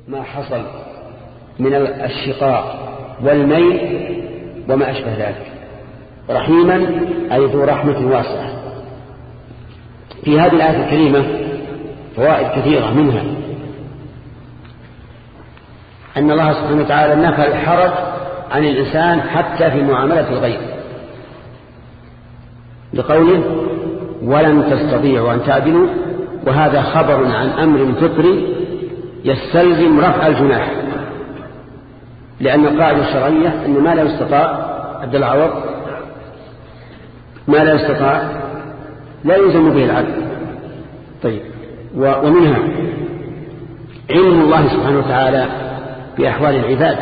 ما حصل من الشقاق والميل وما أشبه ذلك. رحيما أي ذو رحمة واسعة. في هذه الآية الكريمة فوائد كثيرة، منها أن الله سبحانه وتعالى نفى الحرج عن الإنسان حتى في معاملة الغير، لقوله ولن تستطيعوا أن تعدلوا، وهذا خبر عن أمر فطري يستلزم رفع الجناح، لأن القاعدة الشرعية أن ما لا يستطاع عبد العوض ما لا يستطاع لا يلزم به العدل. طيب، ومنها علم الله سبحانه وتعالى بأحوال العباد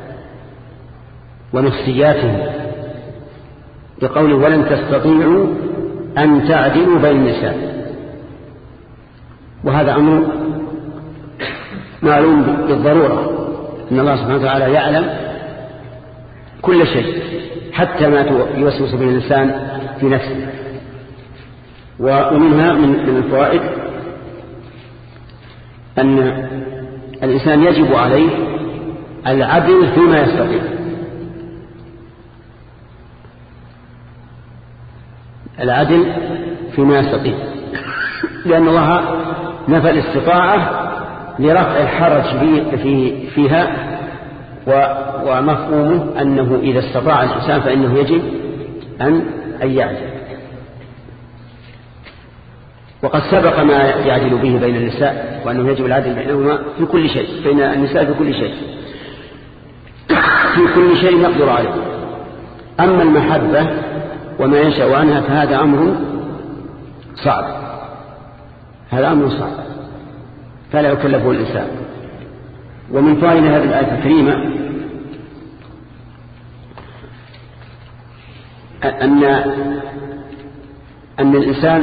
ونفسياتهم، بقوله ولن تستطيعوا أن تعدلوا بين النساء، وهذا أمر معلوم بالضرورة، إن الله سبحانه وتعالى يعلم كل شيء حتى ما يوسوس به الإنسان في نفسه. ومنها من الفوائد أن الإنسان يجب عليه العدل فيما يستطيع، العدل فيما يستطيع، لأن الله نفى الاستطاعة لرفع الحرج فيها، ومفهومه أنه إذا استطاع الإنسان فإنه يجب أن يعدل. وقد سبق ما يعدل به بين النساء، وأنه يجب العدل بينهما في كل شيء، بين النساء في كل شيء، في كل شيء نقدر عليه. أما المحبة وما ينشأ عنها فهذا أمر صعب، هذا أمر صعب فلا يكلفه الإنسان. ومن فائدة هذه الآية الكريمة أن الإنسان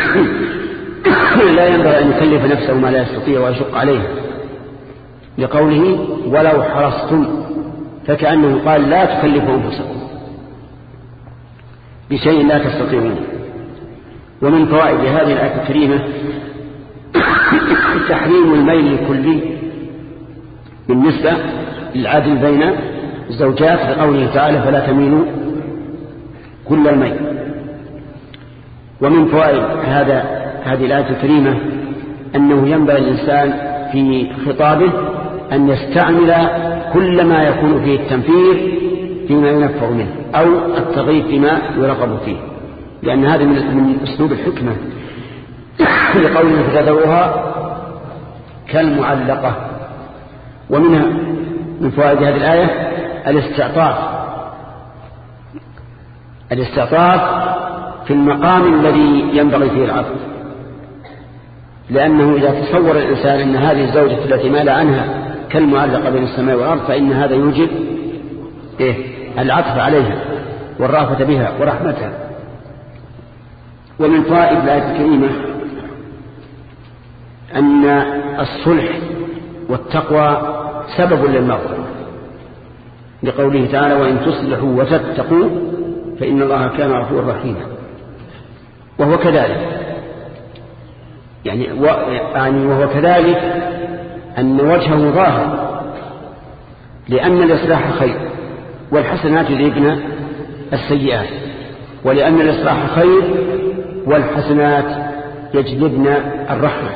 لا ينبغي أن يكلف نفسه ما لا يستطيع ويشق عليه، لقوله ولو حرصتم، فكأنه قال لا تكلفوا أنفسكم بشيء لا تستطيعون. ومن فوائد هذه الآية الكريمة تحريم الميل الكلي بالنسبة للعدل بين الزوجات، لقوله تعالى فلا تميلوا كل الميل. ومن فوائد هذه الآية الكريمة أنه ينبغي الإنسان في خطابه أن يستعمل كل ما يكون فيه التنفير فيما ينفر منه أو التغيير فيما يرغب فيه، لأن هذا من أسلوب الحكمة، لقوله فتذروها كالمعلقة. ومنها من فوائد هذه الآية الاستعطاف في المقام الذي ينبغي فيه العطف، لأنه إذا تصور الإنسان أن هذه الزوجة التي مال عنها كالمعلقة بين السماء والأرض فإن هذا يوجب العطف عليها والرأفة بها ورحمتها. ومن فوائد الآية الكريمة أن الصلح والتقوى سبب للمغفرة، لقوله تعالى وإن تصلحوا وتتقوا فإن الله كان غفورا رحيما. وهو كذلك وهو كذلك أن وجهه ظاهر، لأن الإصلاح خير والحسنات يذهبن السيئات، ولأن الإصلاح خير والحسنات يجلبن الرحمة.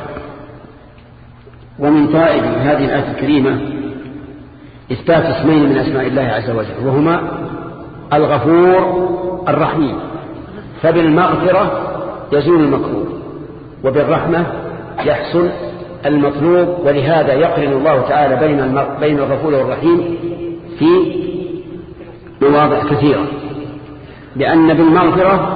ومن فائدة هذه الآية الكريمة إثبات اسمين من أسماء الله عز وجل، وهما الغفور الرحيم، فبالمغفرة يزول المكروه وبالرحمة يحصل المطلوب، ولهذا يقرن الله تعالى بين الغفور والرحيم في مواضع كثيرة، لأن بالمغفرة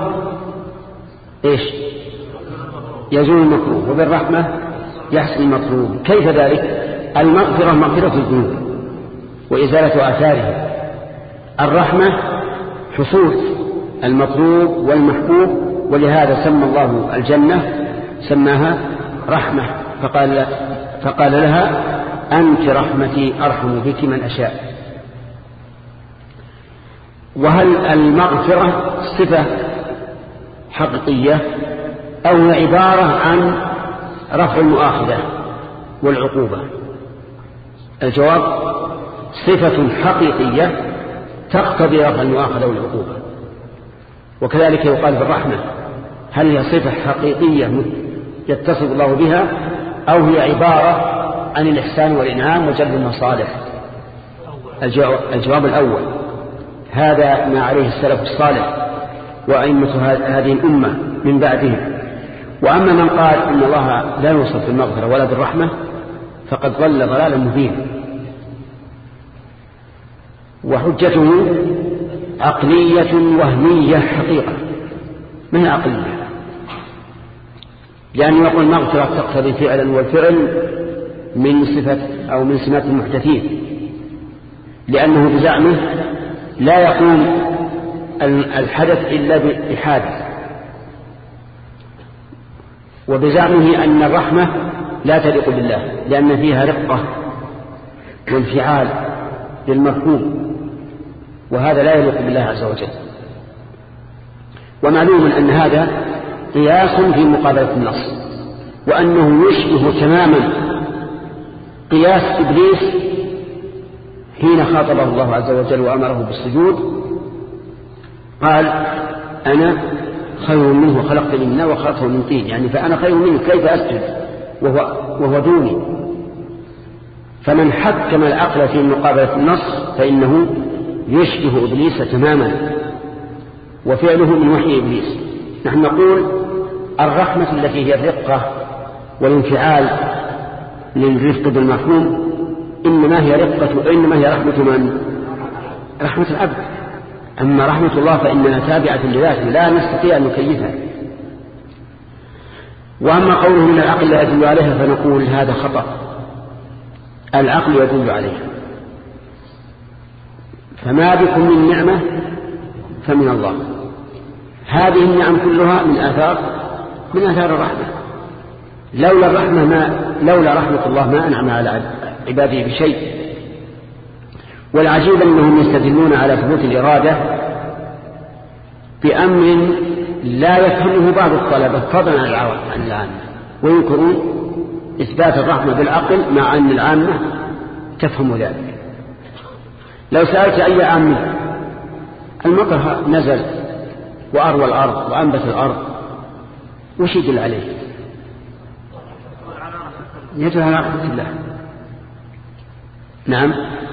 يزول المكروه وبالرحمة يحصل المطلوب. كيف ذلك؟ المغفرة مغفرة الذنوب وإزالة آثارها، الرحمة حصول المطلوب والمحبوب، ولهذا سمى الله الجنة سماها رحمة، فقال لها أنت رحمتي أرحم بك من أشاء. وهل المغفرة صفة حقيقية أو عبارة عن رفع المؤاخذة والعقوبة؟ الجواب صفة حقيقية تقتضي رفع المؤاخذة والعقوبة. وكذلك يقال بالرحمة، هل هي صفة حقيقية يتصف الله بها أو هي عبارة عن الإحسان والإنعام وجلب المصالح؟ الجواب الأول، هذا ما عليه السلف الصالح وأئمة هذه الأمة من بعدهم. وأما من قال إن الله لا يوصف بالمغفرة ولا بالرحمة فقد ضل ضلالا مبينا، وحجته عقلية وهمية حقيقة من عقلية، لأن يقول المغفرة تقتضي فعلا، والفعل من صفة أو من سمات المحدثين، لأنه بزعمه لا يقوم الحدث إلا بحادث، وبزعمه أن الرحمة لا تليق بالله لأن فيها رقة وانفعال للمفهوم، وهذا لا يليق بالله عز وجل. ومعلوم أن هذا قياس في مقابلة النص، وأنه يشبه تماما قياس إبليس حين خاطبه الله عز وجل وأمره بالسجود، قال أنا خير منه خلقتني من نار وخلقته من طين، يعني فأنا خير منه كيف أسجد وهو دوني. فمن حكم العقل في مقابلة النص فإنه يشبه إبليس تماما، وفعله من وحي إبليس. نحن نقول الرحمة التي هي الرقة والانفعال للرفق بالمفهوم إنما هي رحمة من؟ رحمة العبد. أما رحمة الله فإنها تابعة لذاته لا نستطيع أن نكيفها. وأما قوله من العقل لا يدل عليها فنقول هذا خطأ، العقل يدل عليها، فما بكم من نعمة فمن الله. هذه النعم كلها من آثار الرحمة. لولا رحمة الله ما أنعم على عباده بشيء. والعجيب أنهم يستدلون على ثبوت الإرادة بأمر لا يفهمه بعض الطلبة فضلا عن العامة، وينكرون إثبات الرحمة بالعقل مع أن العامة تفهم ذلك. لو سألت أي عامي المطر نزل وأروى الأرض وأنبت الأرض وش يدل عليه؟ يدل على رحمة الله. نعم،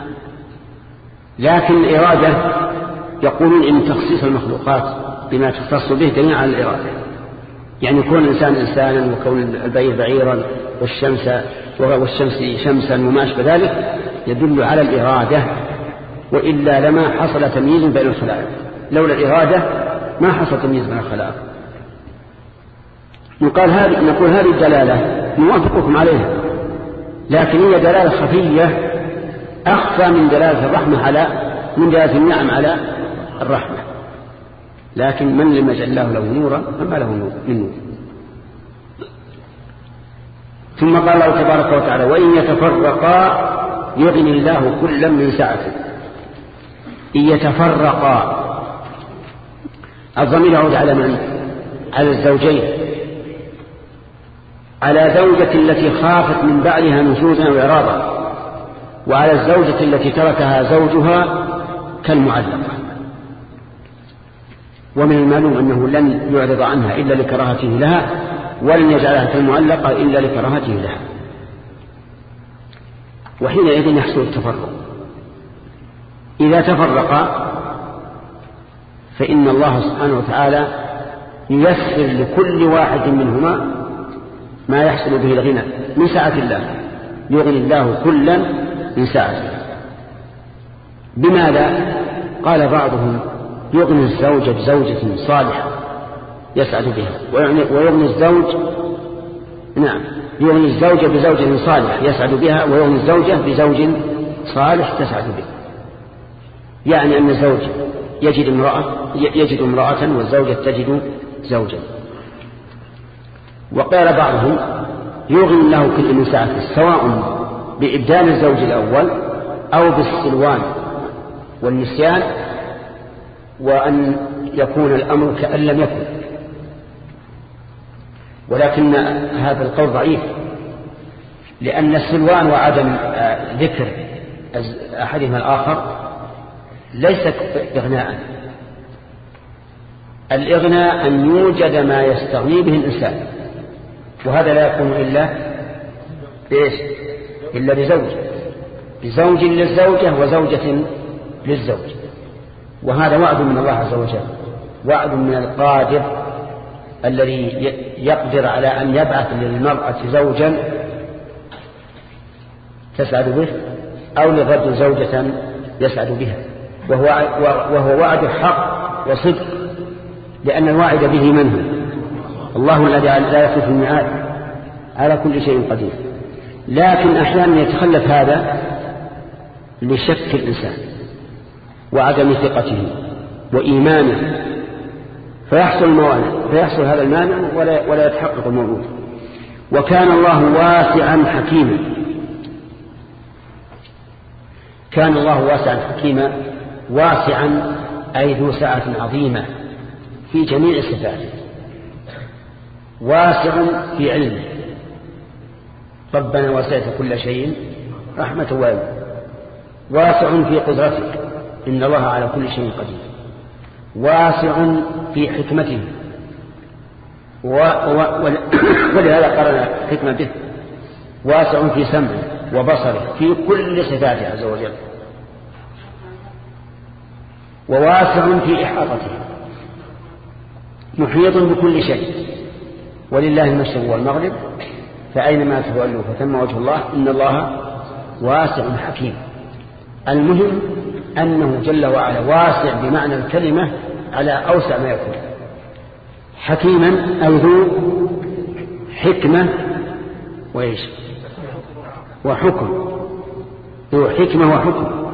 لكن الإرادة يقولون إن تخصيص المخلوقات بما تختص به دليل على الإرادة، يعني كون الإنسان إنسانا وكون البعير بعيرا والشمس شمسا وما أشبه ذلك يدل على الإرادة، وإلا لما حصل تمييز بين الخلائق. لولا الإرادة ما حصل تمييز بين الخلائق. نقول هذه الدلالة نوافقكم عليها، لكن هي دلالة خفية أخفى من دلالة الرحمة من دلالة النعم على الرحمة. لكن من لم يجعل الله له نورا فما له من نور. ثم قال الله تبارك وتعالى وإن يتفرقا يغني الله كلا من سعته. إن يتفرقا، الضمير يعود على من؟ على الزوجين، على زوجة التي خافت من بعدها نشوزا وإعراضا، وعلى الزوجة التي تركها زوجها كالمعلقة. ومن المعلوم أنه لن يعرض عنها إلا لكراهته لها، ولن يجعلها كالمعلقة إلا لكراهته لها، وحينئذ يحصل التفرق. إذا تفرق فإن الله سبحانه وتعالى ييسر لكل واحد منهما ما يحصل به الغنى من سعة الله، يغني الله كلا من سعته. بماذا؟ قال بعضهم يغني الزوج بزوجة صالحة يسعد بها، ويغني الزوج يغني الزوجة بزوجة صالح يسعد بها، ويغني الزوجة بزوج صالح تسعد به. يعني أن الزوج يجد امرأة والزوجة تجد زوجا. وقال بعضهم يغني الله كل من سعته، سواء بإبدال الزوج الأول أو بالسلوان والنسيان، وأن يكون الأمر كأن لم يكن. ولكن هذا القول ضعيف، لأن السلوان وعدم ذكر أحدهما الآخر ليست إغناء. الإغناء أن يوجد ما يستغني به الإنسان، وهذا لا يكون إلا بزوج للزوجة وزوجة للزوج. وهذا وعد من الله عز وجل، وعد من القادر الذي يقدر على أن يبعث للمرأة زوجا تسعد به أو للرجل زوجة يسعد بها، وهو وعد حق وصدق، لأن الواعد به من هو؟ الله الذي لا يخلف الميعاد، على كل شيء قدير. لكن أحيانا يتخلف هذا لشك الإنسان وعدم ثقته وإيمانه، فيحصل هذا المانع ولا يتحقق الموعود. وكان الله واسعا حكيما. كان الله واسعا حكيما، واسعا أي ذو سعة عظيمة في جميع صفاته، واسع في علمه. ربنا وسعت كل شيء رحمة وعلم. واسع في قدرته، إن الله على كل شيء قدير. واسع في حكمته، ولهذا قرن حكمة به. واسع في سمعه وبصره في كل صفاته عز وجل. وواسع في إحاطته، محيط بكل شيء. ولله المشرق والمغرب فأينما تولوا فثم وجه الله، إن الله واسع حكيم. المهم أنه جل وعلا واسع بمعنى الكلمة على أوسع ما يكون. حكيما أي ذو حكمة وحكم، ذو حكمة وحكم.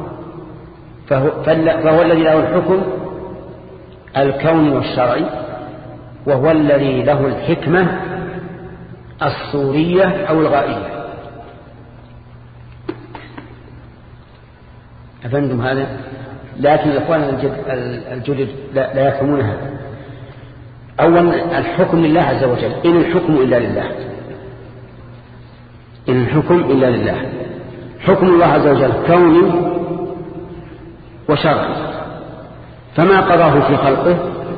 فهو الذي له الحكم الكوني والشرعي، وهو الذي له الحكمة الصورية أو الغائية. أفهمتم هذا؟ لكن الإخوان الجدد لا يفهمون هذا. أولا الحكم لله عز وجل، إن الحكم إلا لله، إن الحكم إلا لله. حكم الله عز وجل كوني وشرعي، فما قضاه في خلقه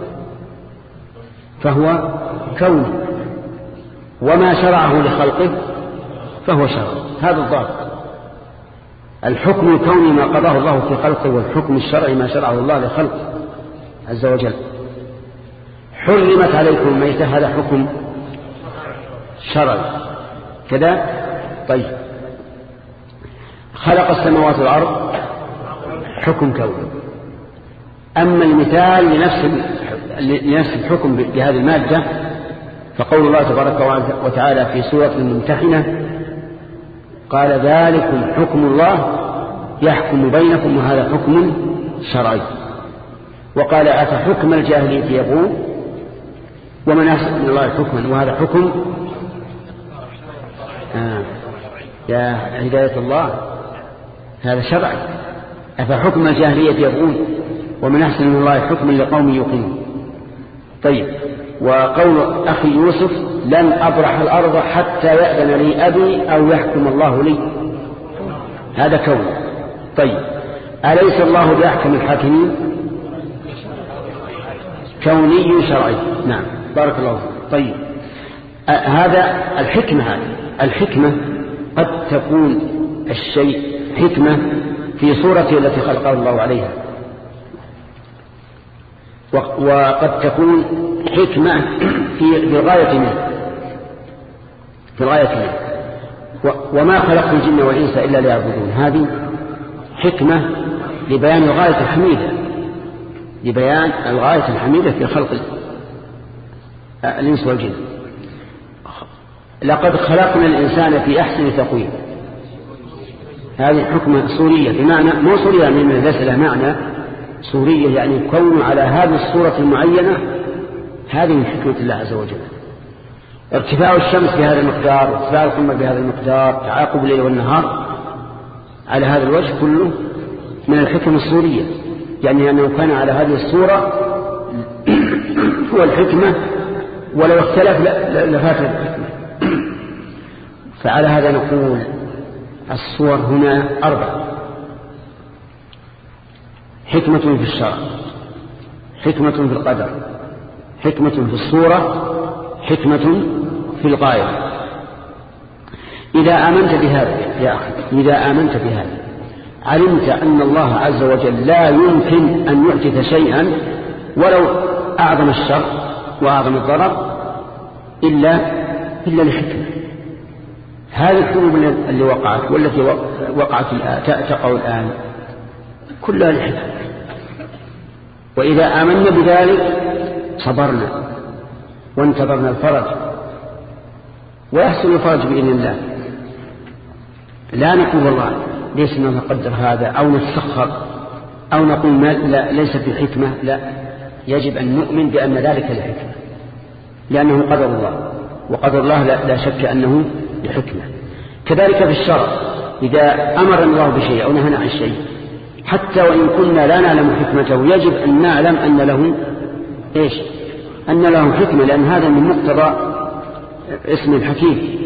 فهو كوني، وما شرعه لخلقه فهو شرعي. هذا الضابط. الحكم الكوني ما قضاه الله في خلقه، والحكم الشرعي ما شرعه الله لخلقه عز وجل. حرمت عليكم الميتة، هذا حكم شرعي كذا. طيب، خلق السماوات والأرض حكم كوني. أما المثال لنفس الحكم بهذه المادة فقول الله تبارك وتعالى في سورة الممتحنة قال ذلكم حكم الله يحكم بينكم وهذا حكم شرعي. وقال أفحكم الجاهلية يبغون ومن أحسن من الله حكما وهذا حكم يا هداية الله، هذا شرعي. أفحكم الجاهلية يبغون ومن أحسن من الله حكما لقوم يوقنون. طيب، وقول أخي يوسف لن أبرح الأرض حتى يأذن لي أبي أو يحكم الله لي، هذا كون. طيب، أليس الله بأحكم الحاكمين؟ كوني شرعي. نعم، بارك الله فيك. طيب، هذا الحكمة. هذه الحكمة قد تكون الشيء حكمة في صورته التي خلقه الله عليها، وقد تكون حكمة في غاية منه، في الغاية منه. وما خلقت الجن والإنس إلا ليعبدون، هذه حكمة لبيان الغاية الحميدة، لبيان الغاية الحميدة في خلق الإنس والجن. لقد خلقنا الإنسان في أحسن تقويم، هذه حكمة صورية، بمعنى مو صورية من ليس لها معنى، صورية يعني كون على هذه الصورة المعينة. هذه من حكمة الله عز وجل. ارتفاع الشمس بهذا المقدار، ارتفاع القمر بهذا المقدار، تعاقب الليل والنهار على هذا الوجه كله من الحكمة الصورية، يعني أنه كان على هذه الصورة هو الحكمة، ولو اختلف لفات الحكمة. فعلى هذا نقول الصور هنا 4: حكمة في الشرع، حكمة في القدر، حكمة في الصورة، حكمة في الغاية. إذا آمنت بهذا يا أخي، إذا آمنت بهذا علمت أن الله عز وجل لا يمكن أن يحدث شيئا ولو أعظم الشر وأعظم الضرر إلا لحكمة. هذه الحروب اللي وقعت والتي وقعت تقع الآن كلها لحكمة. وإذا آمنا بذلك صبرنا وانتظرنا الفرج، ويحصل الفرج بإذن الله. لا نقول والله ليس ما نقدر هذا أو نتسخر أو نقول ما لا ليس في حكمة. لا، يجب أن نؤمن بأن ذلك لحكمة، لأنه قدر الله، وقدر الله لا شك أنه لحكمة. كذلك في الشرع، إذا أمر الله بشيء أو نهى عن شيء حتى وإن كنا لا نعلم حكمته يجب أن نعلم أن له إيش؟ أن له حكمة، لأن هذا من مقتضى اسم الحكيم.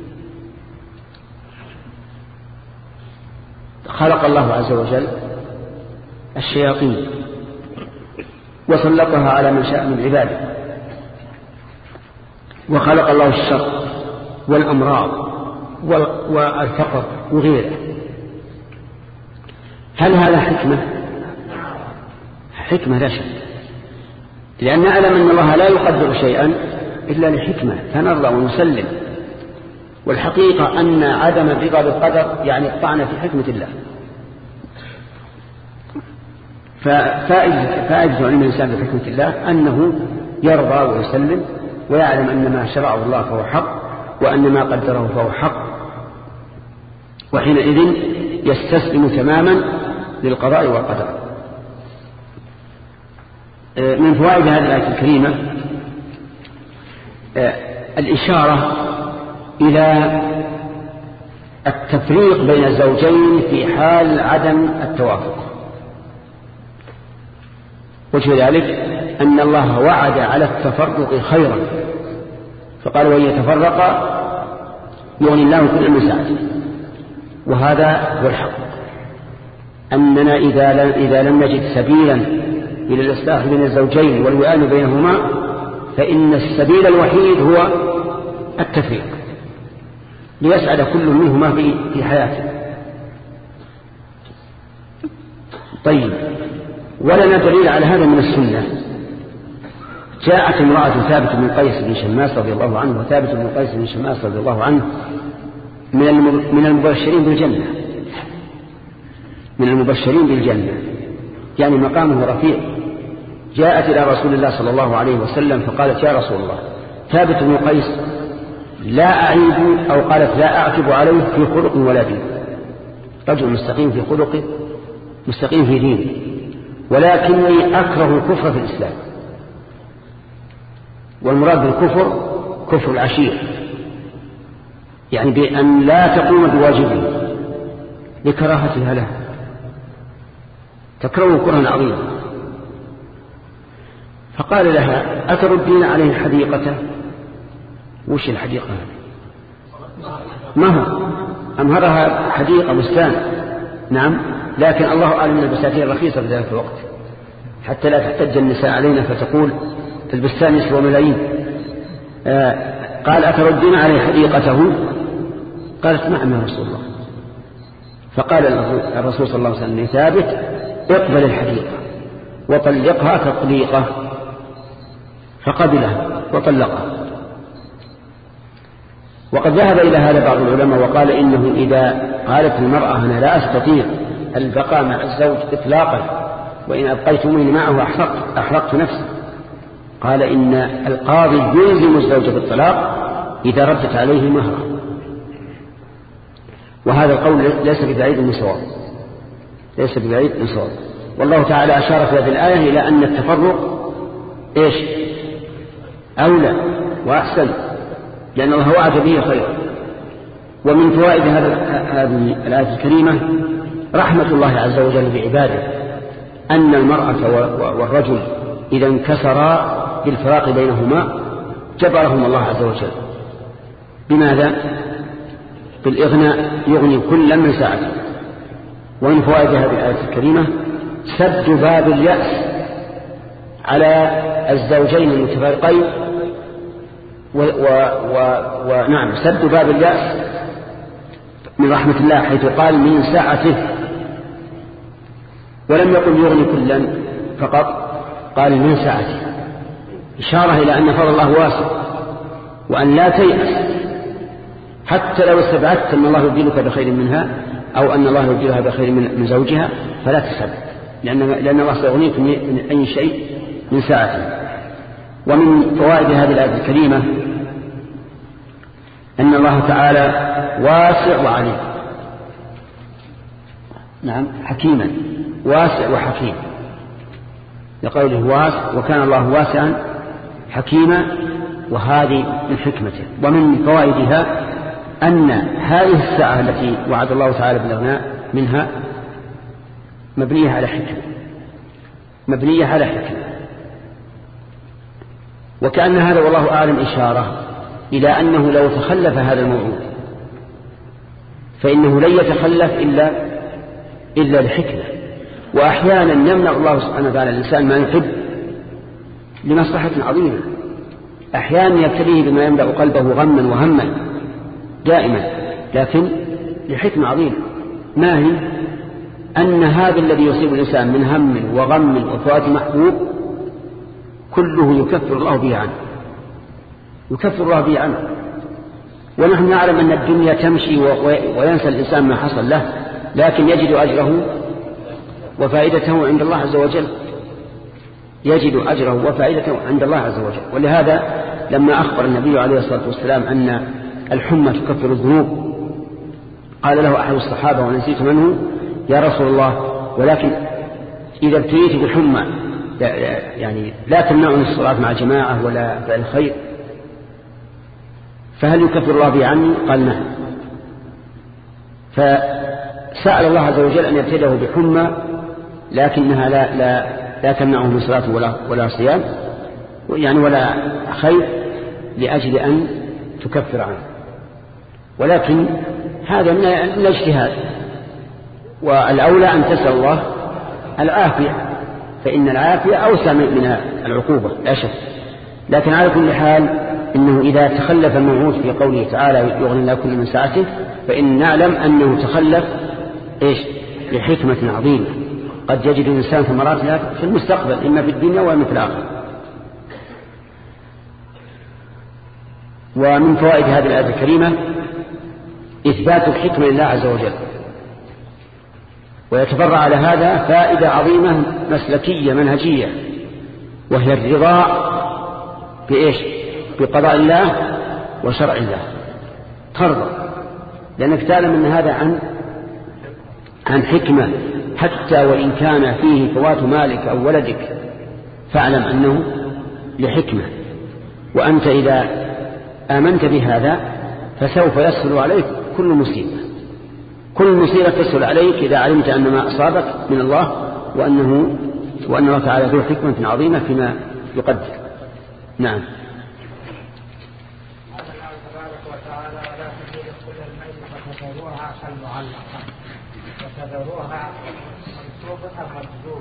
خلق الله عز وجل الشياطين وسلطها على من شاء من عباده، وخلق الله الشر والأمراض والفقر وغيره. هل هذا حكمة؟ حكمة لا شك، لأن نعلم أن الله لا يقدر شيئا إلا لحكمة فنرضى ونسلم. والحقيقة أن عدم الرضا بالقدر يعني الطعن في حكمة الله. فائدة علم الإنسان بحكمة الله أنه يرضى ويسلم ويعلم أن ما شرعه الله فهو حق وأن ما قدره فهو حق، وحينئذ يستسلم تماما للقضاء والقدر. من فوائد هذه الآية الكريمة الإشارة إلى التفريق بين الزوجين في حال عدم التوافق. وجه ذلك أن الله وعد على التفرق خيرا، فقال وإن يتفرقا يغني الله كل من سعته. وهذا هو الحق، أننا إذا لم نجد سبيلا إلى الإصلاح بين الزوجين والوئام بينهما فإن السبيل الوحيد هو التفريق ليسعد كل منهما في حياته. طيب، ولنا دليل على هذا من السنة. جاءت امرأة ثابت بن قيس بن شماس رضي الله عنه، وثابت بن قيس بن شماس رضي الله عنه من المبشرين بالجنة، من المبشرين بالجنة، يعني مقامه رفيع. جاءت إلى رسول الله صلى الله عليه وسلم فقالت يا رسول الله ثابت بن قيس لا أعيب، أو قالت لا أعتب عليه في خلق ولا دين، رجل مستقيم في خلقه مستقيم في دينه، ولكني أكره الكفر في الإسلام. والمراد بالكفر كفر العشير، يعني بأن لا تقوم بواجبه لكراهتها له، تكره كرها عظيما. فقال لها أتردين عليه حديقته؟ وش الحديقة هذه؟ ما هو أمهرها حديقة بستان، نعم، لكن الله أعلم البساتين الرخيصة في ذلك الوقت حتى لا تحتج النساء علينا فتقول البستان يسوى ملايين. قال أتردين عليه حديقته؟ قالت نعم يا رسول الله. فقال الرسول صلى الله عليه وسلم ثابت اقبل الحديقة وطلقها تطليقة، فقبلها وطلقها. وقد ذهب إلى هذا بعض العلماء وقال إنه إذا قالت المرأة أنا لا أستطيع البقاء مع الزوج إطلاقا وإن أبقيتموني معه أحرقت نفسي، قال إن القاضي يلزم الزوج بالطلاق إذا ردت عليه مهرا. وهذا القول ليس ببعيد من صواب، ليس ببعيد من صواب. والله تعالى أشار في هذه الآية إلى أن التفرق إيش أولى وأحسن، لأن الله وعد به خيرا. ومن فوائد هذه الآية الكريمة رحمة الله عز وجل بعباده، أن المرأة والرجل إذا انكسرا بالفراق بينهما جبرهم الله عز وجل. بماذا؟ بالإغناء يغني كلا من سعته. ومن فوائد هذه الآية الكريمة سد باب اليأس على الزوجين المتفرقين ونعم سد باب اليأس من رحمة الله، حيث قال من سعته، ولم يقل يغني كلا فقط، قال من سعته، إشارة إلى أن فضل الله واسع، وأن لا تيأس حتى لو استبعدت أن الله يبدلك بخير منها أو أن الله يبدلها بخير من زوجها، فلا تسبب، لأن الله سيغنيك من أي شيء من سعته. ومن فوائد هذه الآية الكريمة أن الله تعالى واسع وعليم، نعم حكيما، واسع وحكيم، لقوله واسع وكان الله واسعا حكيما، وهذه من حكمته. ومن فوائدها أن هذه الساعة التي وعد الله تعالى بالإغناء منها مبنية على حكمة، مبنية على حكمة، وكأن هذا والله أعلم إشارة إلى أنه لو تخلف هذا الموعود فإنه لن يتخلف إلا لحكمة. وأحيانا يمنع الله سبحانه وتعالى الإنسان ما يحب لمصلحة عظيمة، أحيانا يبتليه بما يملأ قلبه غما وهما دائما، لكن لحكمة عظيمة. ما هي؟ أن هذا الذي يصيب الإنسان من هم وغم وفوات محبوب كله يكفر الله به عنه، يكفر الله به عنه. ونحن نعلم أن الدنيا تمشي وينسى الإنسان ما حصل له، لكن يجد أجره وفائدته عند الله عز وجل، يجد أجره وفائدته عند الله عز وجل. ولهذا لما أخبر النبي عليه الصلاة والسلام أن الحمى تكفر الذنوب، قال له أحد الصحابة ونسيت منه: يا رسول الله، ولكن إذا ابتليت بالحمى يعني لا تمنعني الصلاة مع جماعة ولا فعل الخير، فهل يكفر الله بي عني؟ قال نعم. فسأل الله عز وجل أن يبتليه بحمى لكنها لا تمنعه من صلاة ولا صيام يعني ولا خير، لأجل أن تكفر عنه. ولكن هذا من الاجتهاد، والأولى أن تسأل الله العافية، فإن العافية أوسع من العقوبة لا شك. لكن على كل حال إنه إذا تخلف الموعود في قوله تعالى يغني الله كل من سعته، فإن نعلم أنه تخلف لحكمة عظيمة قد يجد الإنسان ثمراتها في المستقبل، إما في الدنيا وإما في الآخرة. ومن فوائد هذه الآية الكريمة إثبات الحكمة لله عز وجل، ويتفرع على هذا فائدة عظيمة مسلكية منهجية، وهي الرضا بقضاء الله وشرع الله. ترضى لأنك تعلم أن هذا عن حكمة، حتى وإن كان فيه فوات مالك أو ولدك فاعلم أنه لحكمة. وأنت إذا آمنت بهذا فسوف يسهل عليك كل مصيبة تسهل عليك إذا علمت أن ما أصابك من الله، وأن الله تعالى ذو حكمة عظيمة فيما يقدر. نعم. وتذروها منصوبة مجذوبة.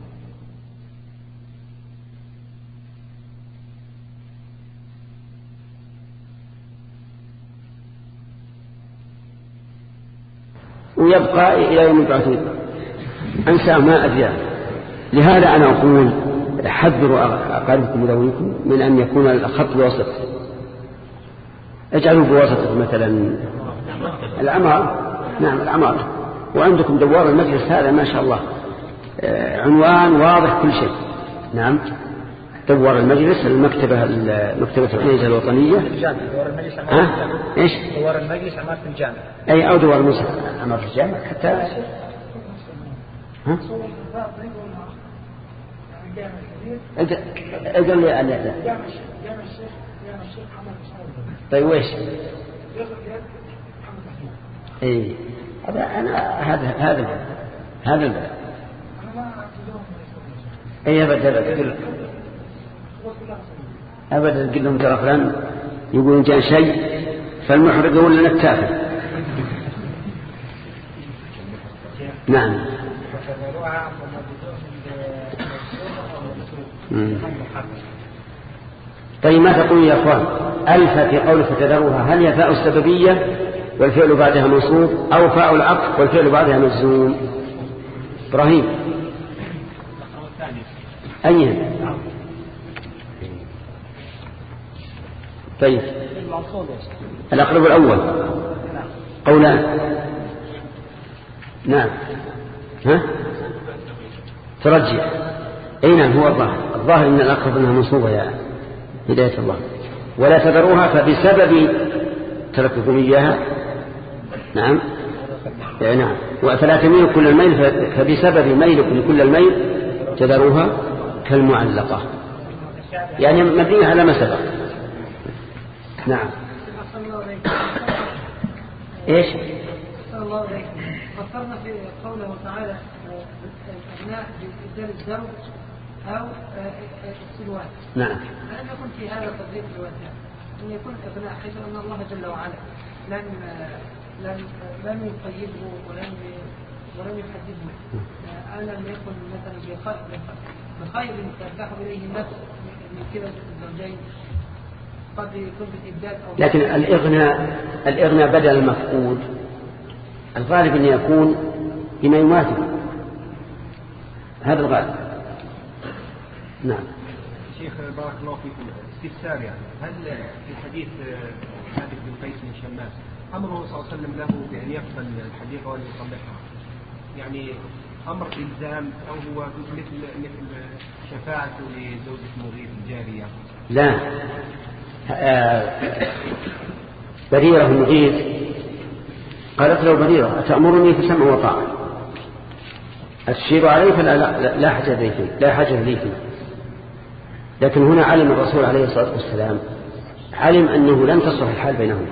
ويبقى إلى يوم يبعثون أنسى ما أدري. لهذا أنا أقول حذروا أقاربكم وذويكم من أن يكون الخط بوسط، اجعلوا بوسط مثلا العمار. نعم العمار. وعندكم دوار المجلس هذا ما شاء الله عنوان واضح كل شيء. نعم دوار المجلس، مكتبة الكنيسة الوطنية. دوار المجلس إيش؟ دوار المجلس عمارة الجامع. أي أو دوار المجلس عمارة الجامع حتى. ها؟ أنت قل لي أن لا. جامع الشيخ محمد مصعب. طيب وإيش؟ إيه هذا البلد. أي أبدا تقول لهم ترى فلان يقولون جاء شيء فالمحرق يقول لنا التافه. نعم. وتذروها طيب ما تقول يا أخوان؟ ألف في قول فتذروها، هل هي فاء السببية والفعل بعدها منصوب أو فاء العطف والفعل بعدها مجزوم؟ إبراهيم أيها؟ طيب الأقرب الأول قولان. نعم. ها ترجع. أي نعم هو الظاهر إن الأقرب أنها منصوبة يا هداية الله. ولا تذروها فبسبب ترككم إياها. نعم نعم. فلا تميل كل الميل فبسبب ميلكم كل الميل تذروها كالمعلقة، يعني مبنية على ما سبق. نعم. ايش؟ صلى الله عليه وسلم فكرنا في قوله تعالى الأبناء بإبدال الزوج أو السلوان. نعم. ألم يكن في هذا تضييق الوجه أن يكون الأبناء حيث أن الله جل وعلا لم يقيده ولم يحدده. ألم يكن مثلا بخير ترتاح إليه النفس من كلا الزوجين قد يكون بالإبدال أو لكن الإغناء بدل المفقود الغالب أن يكون بما يماثل هذا الغالب. نعم. شيخ بارك الله فيكم، استفسار يعني هل في حديث حادث بن قيس بن شماس أمره صلى الله عليه وسلم له بأن يقبل الحديقة وأن يصلحها، يعني أمر إلزام أو هو مثل شفاعة لزوجة مغيث الجارية؟ لا. بريرة المغيث قالت له بريرة أتأمرني فسمع وطاعة، أتشير عليه فلا لا حاجة لي فيه. لكن هنا علم الرسول عليه الصلاة والسلام علم أنه لن تصلح الحال بينهما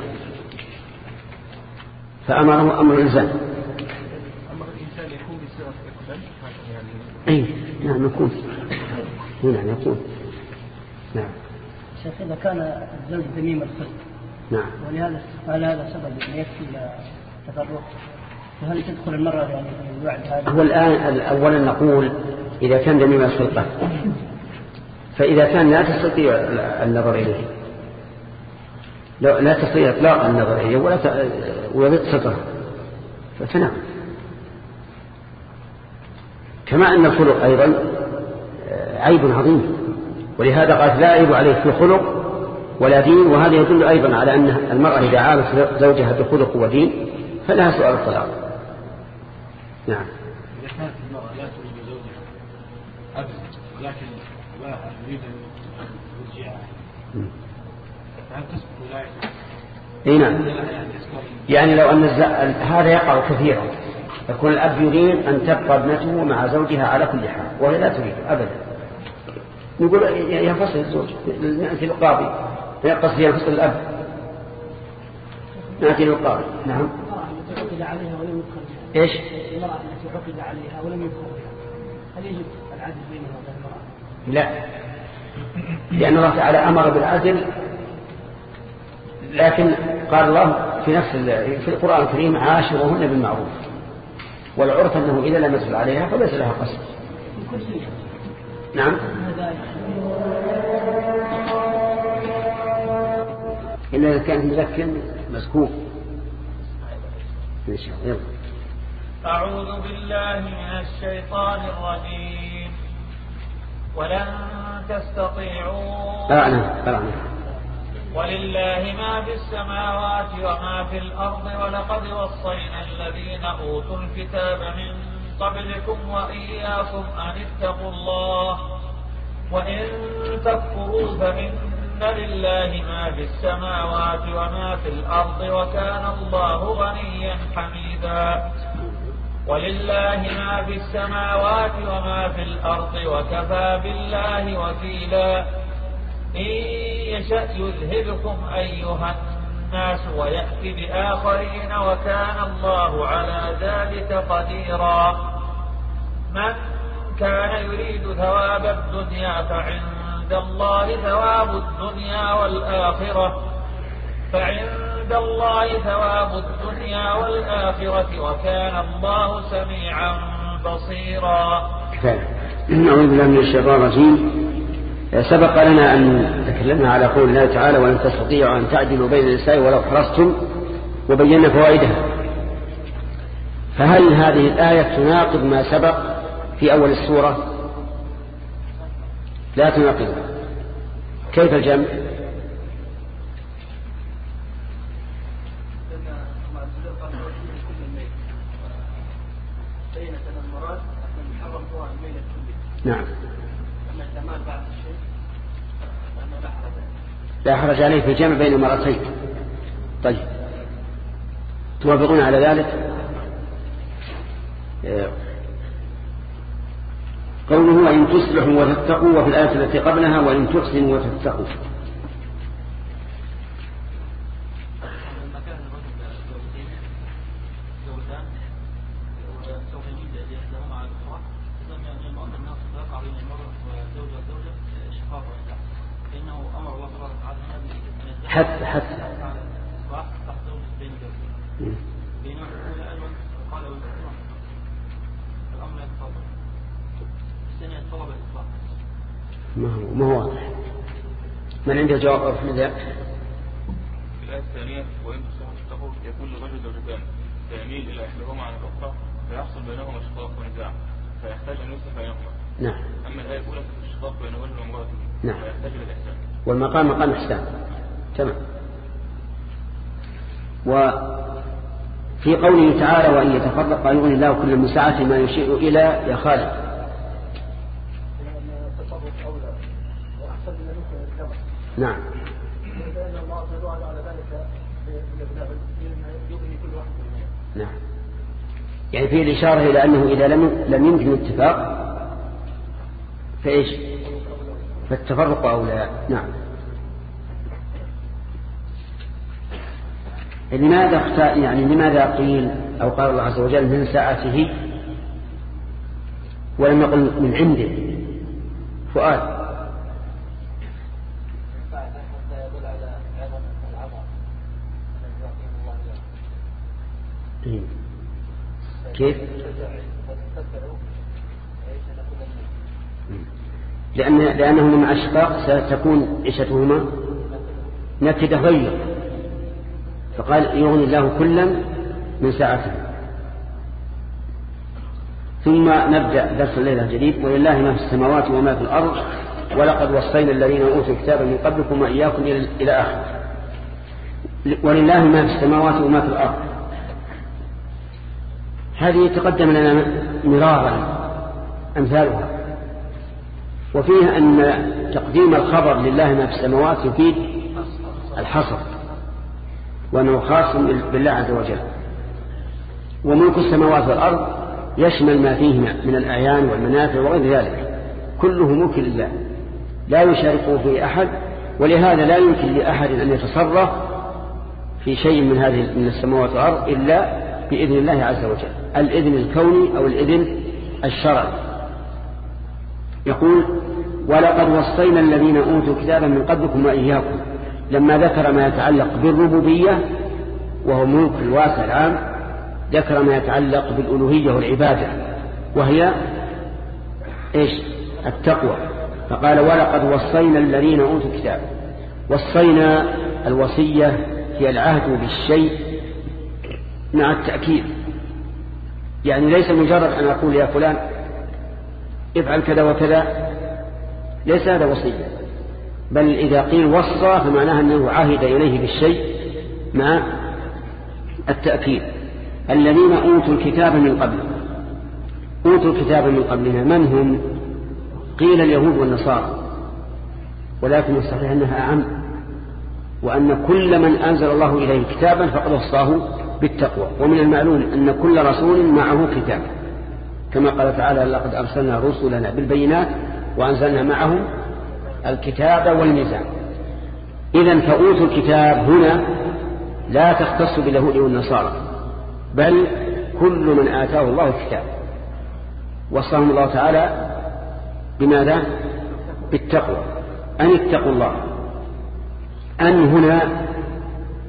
فأمره أمر الإلزام. أمر الإنسان يكون بصيغة إقبال يعني. أي نعم يكون. نعم يكون. نعم. شيخ إذا كان الزوج ذميم الخلق نعم. ولهذا هذا سبب يكفي التفرق، وهل تدخل المرأة يعني في الوعد هذا؟ هو الآن أولا نقول إذا كان ذميم الخلقة، فإذا كان لا تستطيع النظر إليه لا تستطيع إطلاق النظر إليه ولا ستره فنعم. كما أن الخلق أيضا عيب عظيم، ولهذا قال لا عيب عليه في خلق ولا دين، وهذا يدل أيضا على أن المرأة إذا عالت زوجها بخلق ودين فلها سؤال الطلاق. نعم. إذا كانت المرأة لا تريد زوجها أبدا لكن لا تريد أن ترجعها فهل تسقط ولايته؟ اي نعم. يعني لو أن هذا يقع كثيرا، يكون الأب يريد أن تبقى ابنته مع زوجها على كل حال وهي لا تريد أبدا، نقول ينفصل الزوج نأتي للقاضي، قصد ينفصل الأب نأتي للقاضي. نعم. المرأة التي عقد عليها ولم يدخل بها. إيش؟ المرأة التي عقد عليها ولم يدخل بها هل يجب العدل بينها وبين المرأة؟ لا، لأن الله تعالى أمر بالعدل، لكن قال الله في القرآن الكريم عاشروهن بالمعروف، والعرف أنه إذا لم يدخل عليها فليس لها قصد. نعم. إلا إذا كان مذكر مذكور. إن شاء الله. أعوذ بالله من الشيطان الرجيم. ولن تستطيعوا ولله ما في السماوات وما في الأرض ولقد وصينا الذين أوتوا الكتاب من قبلكم وإياكم أن اتقوا الله وإن تكفروا فإن لله ما في السماوات وما في الأرض وكان الله غنيا حميدا. ولله ما في السماوات وما في الأرض وكفى بالله وكيلا. إن يشأ يذهبكم أيها الناس ويأتي بآخرين وكان الله على ذلك قديرا. من كان يريد ثواب الدنيا فعند الله ثواب الدنيا والآخرة عند الله ثواب الدنيا والآخرة وكان الله سميعا بصيرا. أعوذ بالله من الشيطان الرجيم. سبق لنا أن تكلمنا على قول الله تعالى ولن تستطيعوا أن تعدلوا بين النساء ولو حرصتم وبينا فوائدها. فهل هذه الآية تناقض ما سبق في أول السورة؟ لا تناقض. كيف الجمع؟ نعم. لا حرج عليه في جمع بين المرتين. طيب توافقون على ذلك؟ قوله وإن تصلحوا وتتقوا، وفي الآية التي قبلها وإن تحسنوا وتتقوا. حتى ما هو واضح. من عنده جواب في ذلك؟ في الآية الثانية وإن تصلحوا وتتقوا يكون للرجل زوجتان فيميل إلى إحداهما عن الأخرى فيحصل بينهما شقاق ونزاع فيحتاج أن يصلح بينهما. نعم. أما الآية الأولى فالشقاق بين رجل وامرأته. نعم. فيحتاج إلى الإحسان. والمقام مقام إحسان. تمام. وفي قوله تعالى وإن يتفرق يغني الله كل من سعته ما يشير إلى يا خالد. نعم. نعم. يعني فيه الإشارة إلى أنه إذا لم يمكن الاتفاق فإيش؟ فالتفرق أولى. نعم. لماذا قيل أو قال الله عز وجل من ساعته ولم يقل من عنده؟ فؤاد. كيف؟ لأنهما مع الشقاق ستكون عيشتهما نكدة غير، فقال يغني الله كلا من ساعته. ثم نبدأ درس الليلة الجديد. ولله ما في السماوات وما في الأرض ولقد وصينا الذين أوتوا الكتاب من قبلكم وإياكم إلى آخر. ولله ما في السماوات وما في الأرض هذه تقدم لنا مرارا أمثالها، وفيها أن تقديم الخبر لله ما في السماوات يفيد الحصر وأنه خاص بالله عز وجل. وملك السماوات والأرض يشمل ما فيهما من الأعيان والمنافع وغير ذلك، كله ملك لله لا يشاركه فيه أحد، ولهذا لا يمكن لأحد أن يتصرف في شيء من السماوات والأرض إلا بإذن الله عز وجل، الإذن الكوني أو الإذن الشرعي. يقول ولقد وصينا الذين أوتوا كتابا من قبلكم وإياكم، لما ذكر ما يتعلق بالربوبية وهو ملك الواسع العام ذكر ما يتعلق بالألوهية والعبادة وهي إيش؟ التقوى. فقال ولقد وصينا الذين أوتوا الكتاب. وصينا الوصية هي العهد بالشيء مع التأكيد، يعني ليس مجرد أن أقول يا فلان افعل كذا وكذا، ليس هذا وصية، بل إذا قيل وصى فمعناها أنه عهد إليه بالشيء مع التأكيد. الذين أوتوا الكتاب من قبل. أوتوا الكتاب من قبلنا من هم؟ قيل اليهود والنصارى، ولكن الصحيح أنها أعم، وأن كل من أنزل الله إليه كتابا فقد وصاه بالتقوى. ومن المعلوم أن كل رسول معه كتاب، كما قال تعالى لقد أرسلنا رسلنا بالبينات وأنزلنا معهم الكتاب والميزان. إذن فأوتوا الكتاب هنا لا تختص باليهود والنصارى، بل كل من آتاه الله الكتاب. وصاهم الله تعالى بماذا؟ بالتقوى، أن اتقوا الله. أن هنا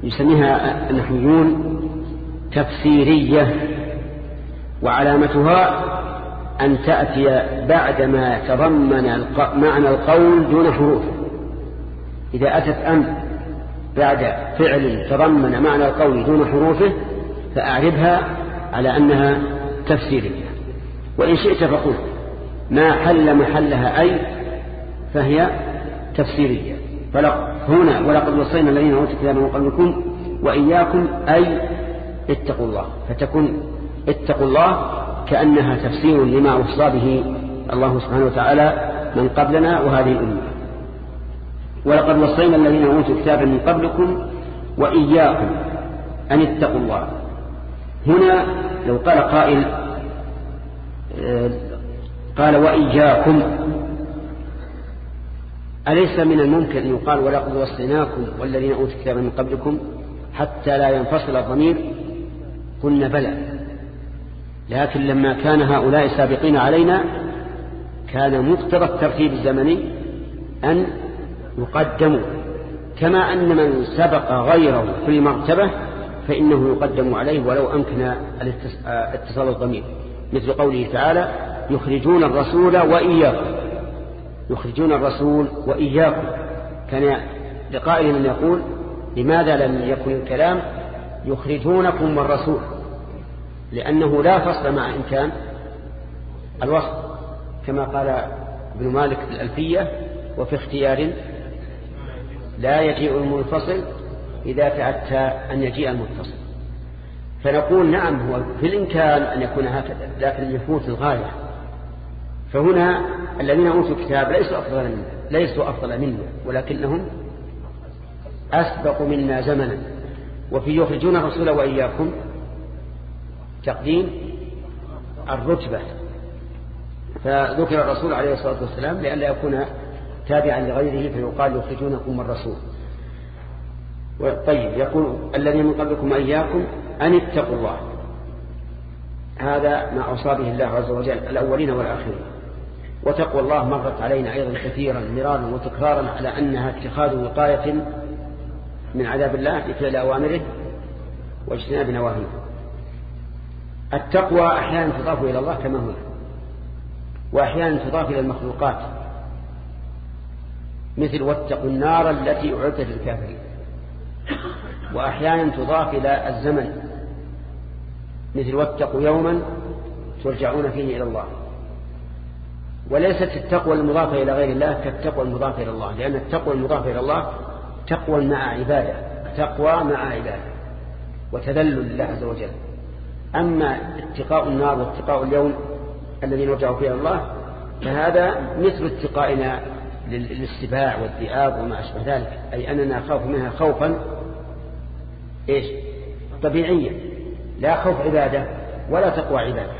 يسميها النحويون تفسيرية، وعلامتها أن تأتي بعدما تضمن معنى القول دون حروفه. إذا أتت أن بعد فعل تضمن معنى القول دون حروفه فأعربها على أنها تفسيرية. وإن شئت فقل ما حل محلها أي فهي تفسيرية. هنا ولقد وصينا الذين أوتوا الكتاب من قبلكم وإياكم أي اتقوا الله، فتكون اتقوا الله كأنها تفسير لما وصى به الله سبحانه وتعالى من قبلنا وهذه الأمة. ولقد وصينا الذين أوتوا الكتاب من قبلكم وإياكم أن اتقوا الله. هنا لو قال قائل قال وإياكم، أليس من الممكن أن يقال ولقد وصيناكم والذين أوتوا الكتاب من قبلكم حتى لا ينفصل الضمير؟ قلنا بلى، لكن لما كان هؤلاء سابقين علينا كان مقتضى الترتيب الزمني أن يقدموا، كما أن من سبق غيره في المرتبة فإنه يقدم عليه ولو أمكن اتصال الضمير، مثل قوله تعالى يخرجون الرسول وإياكم، يخرجون الرسول وإياكم. كان لقائل من يقول لماذا لم يكن الكلام يخرجونكم والرسول، لأنه لا فصل مع إمكان الوصل، كما قال ابن مالك في الألفية وفي اختيار لا يجيء المنفصل إذا تأتى أن يجيء المتصل. فنقول نعم هو في الإمكان أن يكون هكذا، لكن يفوت الغاية. فهنا الذين أوتوا الكتاب ليسوا أفضل منا، ولكنهم أسبق منا زمنا. وفي يخرجون الرسول وإياكم تقديم الرتبة، فذكر الرسول عليه الصلاة والسلام لئلا يكون تابعا لغيره فيقال يخرجونكم الرسول. طيب يقول الذين من قبلكم وإياكم أن اتقوا الله، هذا ما أوصى به الله عز وجل الأولين والآخرين. وتقوى الله مرت علينا أيضا كثيرا مرارا وتكرارا على أنها اتخاذ وقاية من عذاب الله لفعل أوامره واجتناب نواهيه. التقوى أحيانا تضاف إلى الله كما هنا، وأحيانا تضاف إلى المخلوقات، مثل واتقوا النار التي أعدت للكافرين. وأحيانا تضاف إلى الزمن، مثل واتقوا يوما ترجعون فيه إلى الله. وليست التقوى المضافة إلى غير الله كالتقوى المضافة إلى الله، لأن التقوى المضافة إلى الله تقوى مع عبادة، تقوى مع عبادة وتذلل لله عز وجل. أما اتقاء النار واتقاء اليوم الذي نرجع فيه الله فهذا مثل اتقائنا للسباع والذئاب وما أشبه ذلك، أي أننا نخاف منها خوفا طبيعيا، لا خوف عبادة ولا تقوى عبادة.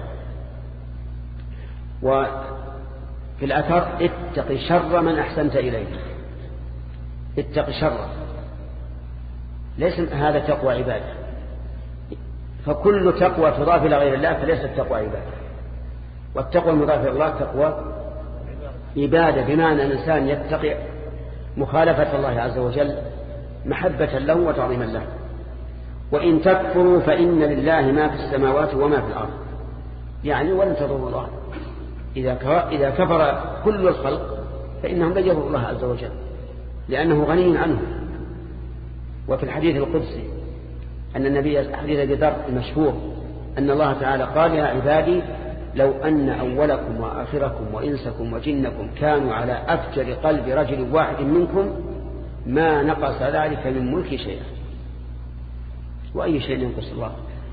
وفي الأثر اتق شر من أحسنت إليه، اتق شر، ليس هذا تقوى عبادة. فكل تقوى تضاف إلى غير الله فليست تقوى عبادة، والتقوى المضافة إلى الله تقوى عبادة، بمعنى أن الإنسان يتقي مخالفة الله عز وجل محبة له وتعظيما له. وإن تكفروا فإن لله ما في السماوات وما في الأرض، يعني ولن تضروا الله. إذا كفر كل الخلق فإنهم لن يضروا الله عز وجل لأنه غني عنه. وفي الحديث القدسي أن النبي حديث أبي ذر المشهور أن الله تعالى قال يا عبادي لو أن أولكم وآخركم وإنسكم وجنكم كانوا على أفجر قلب رجل واحد منكم ما نقص ذلك من ملك شيئا. وأي شيء ينقص الله؟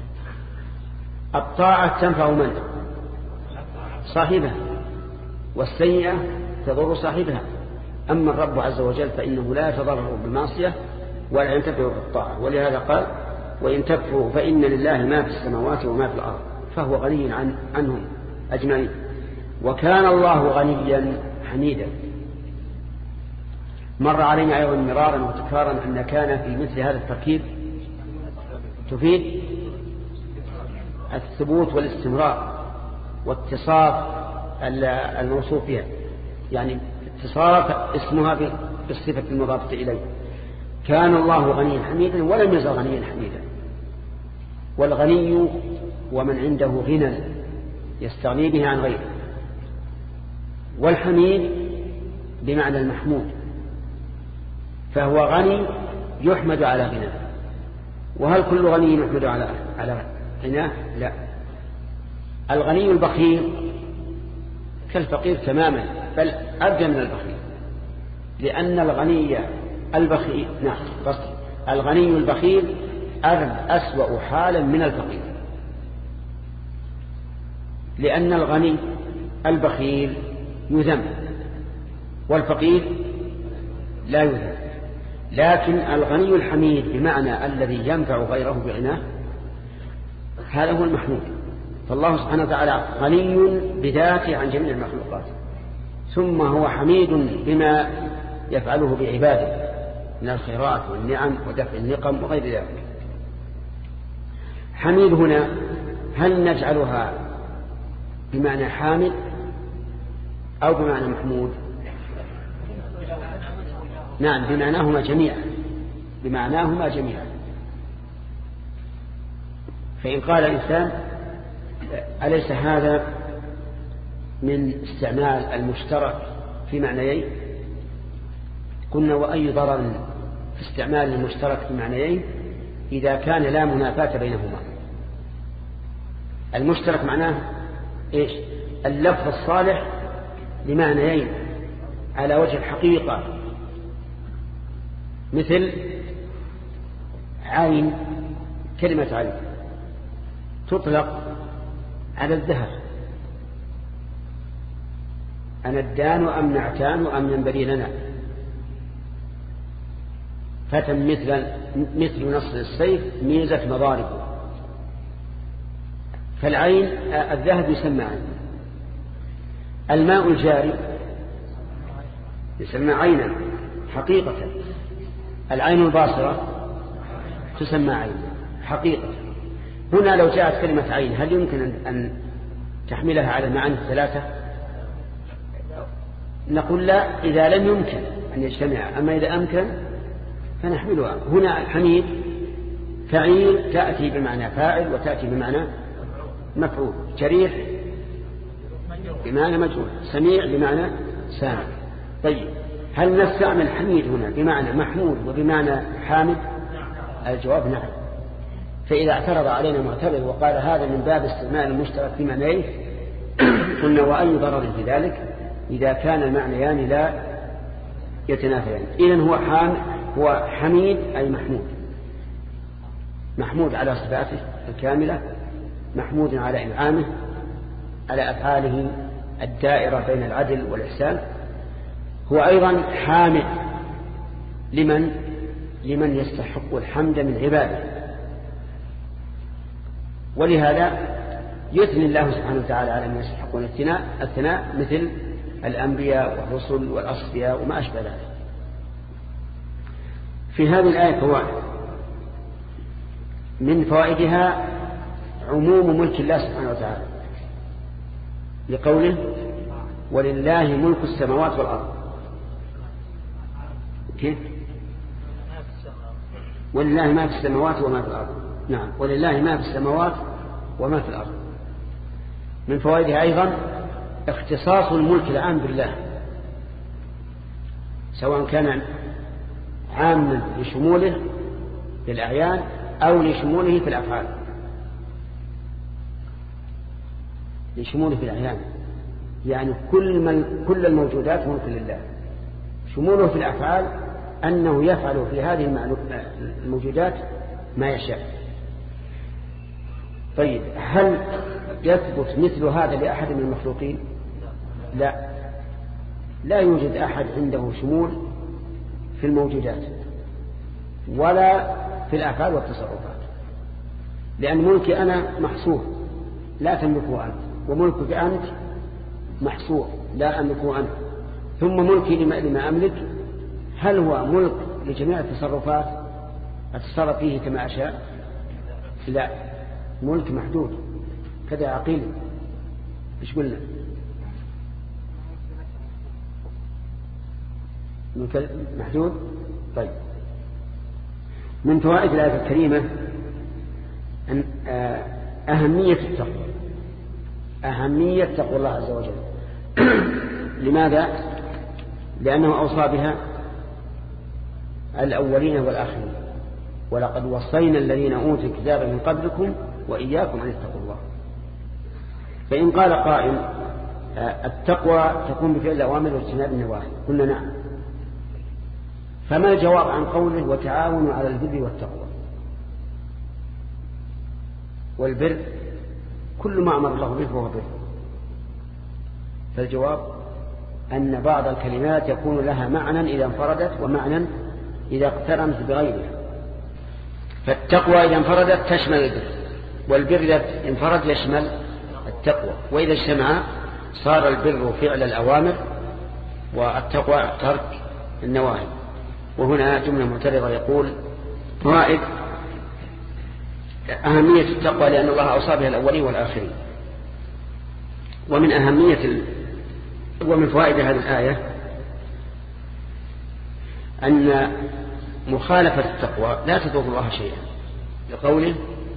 الطاعة تنفع من؟ صاحبها، والسيئة تضر صاحبها. أما الرب عز وجل فإنه لا يتضرر بالمعصية ولا ينتفع بالطاعة. ولهذا قال وإن تكفروا فإن لله ما في السماوات وما في الأرض، فهو غني عنهم أجمعين. وكان الله غنيا حميدا. مر علينا أيضا مرارا وتكرارا أن كان في مثل هذا التركيب تفيد الثبوت والاستمرار واتصاف الموصوف بها، يعني اتصاف اسمها بالصفة المضافة إليه. كان الله غنيا حميدا ولم يزل غنيا حميدا. والغني ومن عنده غنى يستغني به عن غيره، والحميد بمعنى المحمود، فهو غني يحمد على غناه. وهل كل غني يحمد على غناه؟ لا. الغني البخيل كالفقير تماما، بل أبدى من البخيل، لأن الغني البخيل الغني البخيل أسوأ حالا من الفقير، لأن الغني البخيل يذم والفقير لا يذم. لكن الغني الحميد بمعنى الذي ينفع غيره بغناه، هذا هو المحمود. فالله سبحانه وتعالى غني بذاته عن جميع المخلوقات، ثم هو حميد بما يفعله بعباده من الخيرات والنعم ودفع النقم وغير ذلك. حميد هنا هل نجعلها بمعنى حامد أو بمعنى محمود؟ نعم، بمعناهما جميعا. فإن قال الإنسان أليس هذا من استعمال المشترك في معنيين؟ قلنا وأي ضرر في استعمال المشترك في معنيين إذا كان لا منافاة بينهما. المشترك معناه إيش؟ اللفظ الصالح لمعنيين على وجه الحقيقة، مثل عين. كلمة عين تطلق على الذهب، أندان أم نعتان أم ينبري لنا، فتى مثل نصر السيف ميزة مضاربه. فالعين الذهب يسمى عين. الماء الجاري يسمى عينا حقيقة. العين الباصرة تسمى عين حقيقة. هنا لو جاءت كلمة عين هل يمكن أن تحملها على المعاني الثلاثة؟ نقول لا، إذا لم يمكن أن يجتمع. أما إذا أمكن فنحملها. هنا حميد فعيل تأتي بمعنى فاعل وتأتي بمعنى مفعول، جريح بمعنى مجهول، سميع بمعنى سامع. طيب هل نستعمل حميد هنا بمعنى محمود وبمعنى حامد؟ الجواب نعم. فإذا اعترض علينا معترض وقال هذا من باب استعمال المشترك في معنيه، قلنا وأي ضرر في ذلك إذا كان المعنيان لا يتنافيان. إذن هو حميد أي محمود، محمود على صفاته الكاملة، محمود على إنعامه، على أفعاله الدائرة بين العدل والإحسان. هو أيضا حامد لمن يستحق الحمد من عباده. ولهذا يثني الله سبحانه وتعالى على من يستحقون الثناء مثل الأنبياء والرسل والأصفياء وما أشبه ذلك. في هذه الآية فوائد. من فوائدها عموم ملك الله سبحانه وتعالى، لقوله ولله ملك السماوات والأرض. كيف؟ ولله ما في السماوات وما في الأرض. نعم، ولله ما في السماوات وما في الأرض. من فوائدها أيضا اختصاص الملك العام بالله، سواء كان عاما لشموله في الأعيان أو لشموله في الأفعال. لشموله في الأعيان يعني كل الموجودات ملك لله. شموله في الأفعال أنه يفعل في هذه الموجودات ما يشاء. طيب هل يثبت مثل هذا لأحد من المخلوقين؟ لا يوجد أحد عنده شمول في الموجودات ولا في الأفعال والتصرفات، لأن ملكي أنا محصور لا تملكه أنت، وملكك أنت محصور لا أملكه أنت، ثم ملكي لما أملك هل هو ملك لجميع التصرفات أتصرف فيه كما أشاء؟ لا، ملك محدود. كذا عقيل. إيش قلنا؟ ملك محدود. طيب من فوائد الآية الكريمة أن أهمية تقوى الله عز وجل. لماذا؟ لأنه أوصى بها الأولين والآخرين، ولقد وصينا الذين أوتوا الكتاب من قبلكم وإياكم أن اتقوا الله. فإن قال قائل التقوى تكون بفعل الأوامر واجتناب النواهي، قلنا نعم. فما الجواب عن قوله وتعاونوا على البر والتقوى؟ والبر كل ما أمر الله به فهو بر. فالجواب أن بعض الكلمات يكون لها معنى إذا انفردت ومعنى إذا اقترنت بغيرها. فالتقوى إذا انفردت تشمل البر، والبر إذا انفرد يشمل التقوى، وإذا اجتمع صار البر فعل الأوامر والتقوى ترك النواهي. وهنا جملة معترضة يقول فوائد أهمية التقوى لأن الله أوصى بها الأولين والآخرين. ومن فوائد هذه الآية أن مخالفة التقوى لا تضر الله شيئا، لقوله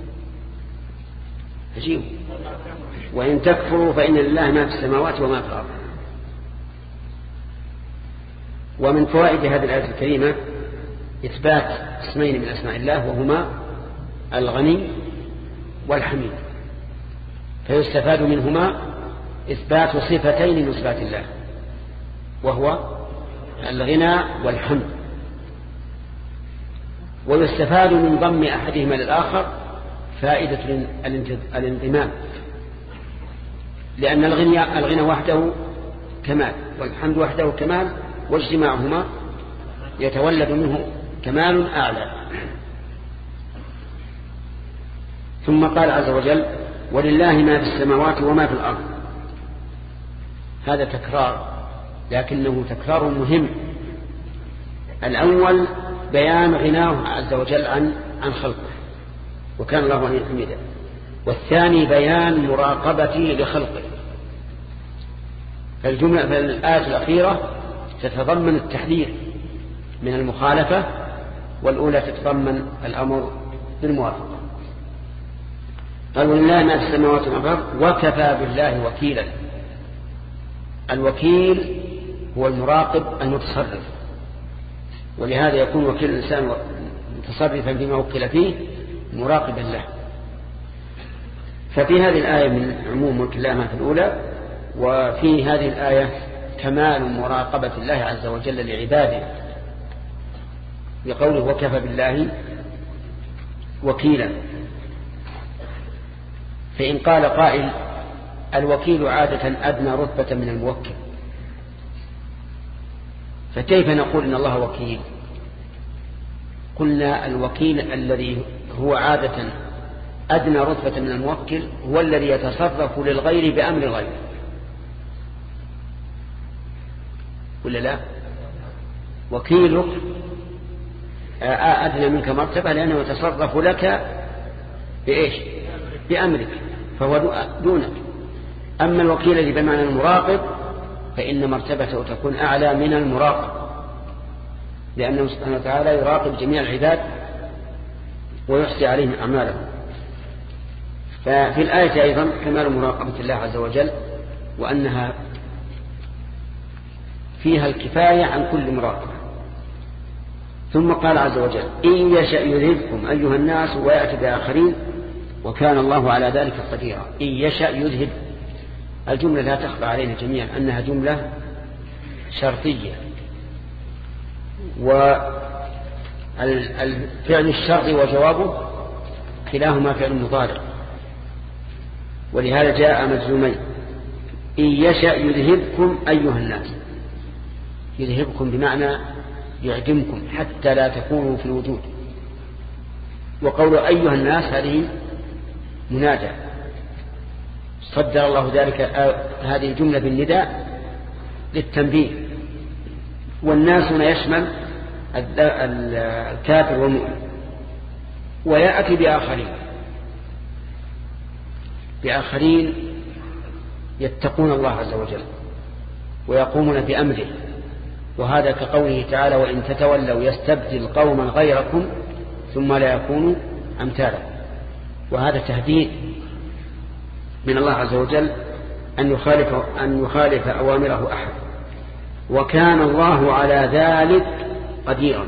عجيب وإن تكفروا فإن لله ما في السماوات وما في الأرض. ومن فوائد هذه الآية الكريمة إثبات اسمين من أسماء الله وهما الغني والحميد، فيستفاد منهما إثبات صفتين من صفات الله وهو الغنى والحمد، ويستفاد من ضم أحدهما للآخر فائدة الانضمام، لأن الغنى وحده كمال والحمد وحده كمال، واجتماعهما يتولد منه كمال أعلى. ثم قال عز وجل ولله ما في السماوات وما في الأرض. هذا تكرار لكنه تكرار مهم. الأول بيان غناه عز وجل عن خلقه وكان الله غنيا حميدا، والثاني بيان مراقبته لخلقه. فالآية الأخيرة تتضمن التحذير من المخالفة، والأولى تتضمن الأمر بالموافقة. قال ولله ما في السماوات والأرض وكفى بالله وكيلا. الوكيل هو المراقب المتصرف، ولهذا يكون وكيل الإنسان متصرفا فيما وكل فيه مراقبا له. ففي هذه الآية من عموم ملك الله ما في الأولى، وفي هذه الآية كمال مراقبة الله عز وجل لعباده بقوله وكفى بالله وكيلا. فإن قال قائل الوكيل عادة أدنى رتبة من الموكل، فكيف نقول إن الله وكيل؟ قلنا الوكيل الذي هو عادة أدنى رتبة من الموكل هو الذي يتصرف للغير بأمر الغير، ولا لا؟ وكيلك أدنى منك مرتبة لأنه يتصرف لك بإيش؟ بأمرك، فهو دونك. أما الوكيل الذي بمعنى المراقب فإن مرتبته تكون أعلى من المراقب، لأنه سبحانه وتعالى يراقب جميع العباد ويحصي عليهم أعمالهم. ففي الآية أيضا كمال مراقبة الله عز وجل، وأنها فيها الكفاية عن كل مراقبة. ثم قال عز وجل إن يشأ يذهبكم أيها الناس ويأتي بآخرين وكان الله على ذلك قديرا. إن يشأ يذهب، الجملة لا تخفى علينا جميعا أنها جملة شرطية، والفعل الشرط وجوابه كلاهما فعل مضارع، ولهذا جاء مجزومين. إن يشأ يذهبكم أيها الناس، يذهبكم بمعنى يعدمكم حتى لا تكونوا في الوجود. وقول أيها الناس هذه منادى، صدر الله ذلك هذه الجملة بالنداء للتنبيه. والناس هنا يشمل الكافر والمؤمن. ويأتي بآخرين يتقون الله عز وجل ويقومون بأمره، وهذا كقوله تعالى وإن تتولوا يستبدل قوما غيركم ثم لا يكونوا أمثالا. وهذا تهديد من الله عز وجل أن يخالف أوامره أحد. وكان الله على ذلك قديرا.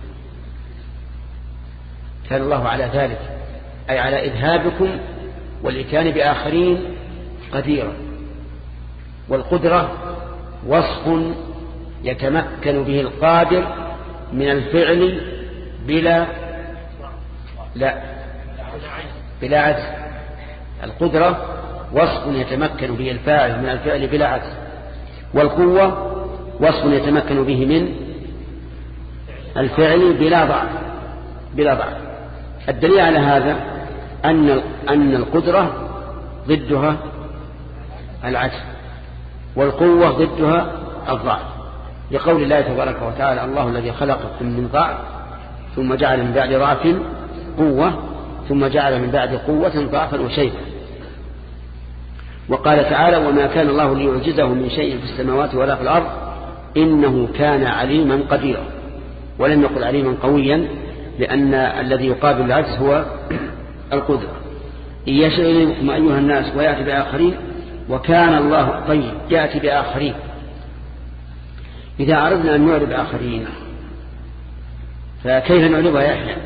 كان الله على ذلك أي على إذهابكم والإتيان بآخرين قديرا. والقدرة وصف يتمكن به القادر من الفعل بلا عجز. القدرة وصف يتمكن به الفاعل من الفعل بلا عجز. والقوة وصف يتمكن به من الفعل بلا ضعف. الدليل على هذا أن القدرة ضدها العجز، والقوة ضدها الضعف، لقول الله تبارك وتعالى: الله الذي خلقكم من ضعف ثم جعل من بعد ضعف قوة ثم جعل من بعد قوة ضعفا وشيبا. وقال تعالى: وما كان الله ليعجزه من شيء في السماوات ولا في الأرض إنه كان عليما قديرا. ولم يقل عليما قويا، لأن الذي يقابل العجز هو القدرة. إن يشاء يذهبكم أيها الناس ويأتي بآخرين وكان الله طيب يأتي بآخرين. إذا أردنا أن نعرب آخرين فكيف نعربها يا أخي؟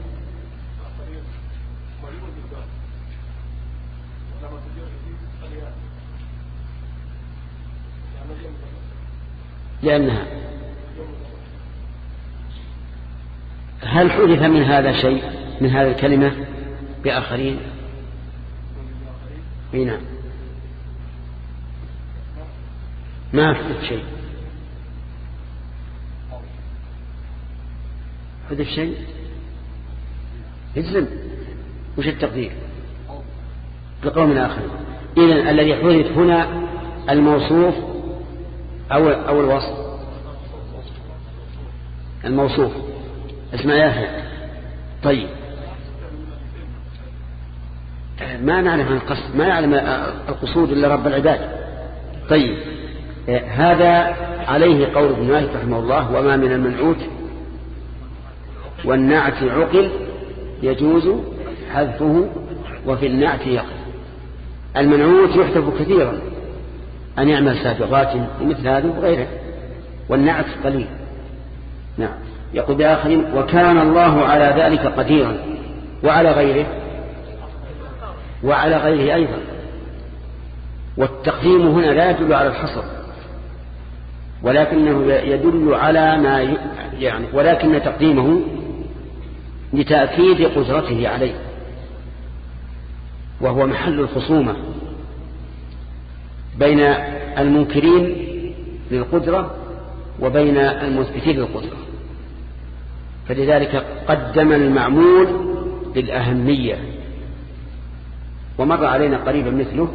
لأنها هل حدث من هذا شيء من هذه الكلمة بآخرين؟ نعم، ما حدث شيء. حدث شيء يجزم. وش التقدير؟ لقوم آخرين. إذن الذي حدث هنا الموصوف أو الوصف؟ الموصوف. اسمع يا أخي. طيب، ما نعلم عن القصد، ما يعلم القصود إلا رب العباد. طيب، هذا عليه قول ابن مالك رحمه الله: وما من المنعوت والنعت عقل يجوز حذفه وفي النعت يقل. المنعوت يحذف كثيرا، أن يعمل سابقات ومثل هذه وغيره، والنعت قليل. نعم. يقول بآخرين: وكان الله على ذلك قديرا. وعلى غيره أيضا. والتقديم هنا لا يدل على الحصر، ولكنه يدل على ما يعني، ولكن تقديمه لتأكيد قدرته عليه، وهو محل الخصومة بين المنكرين للقدرة وبين المثبتين للقدرة. فلذلك قدم المعمول للأهمية. ومر علينا قريبا مثله.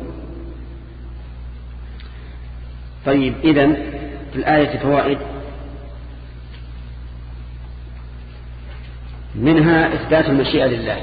طيب، إذن في الآية فوائد، منها إثبات المشيئة لله،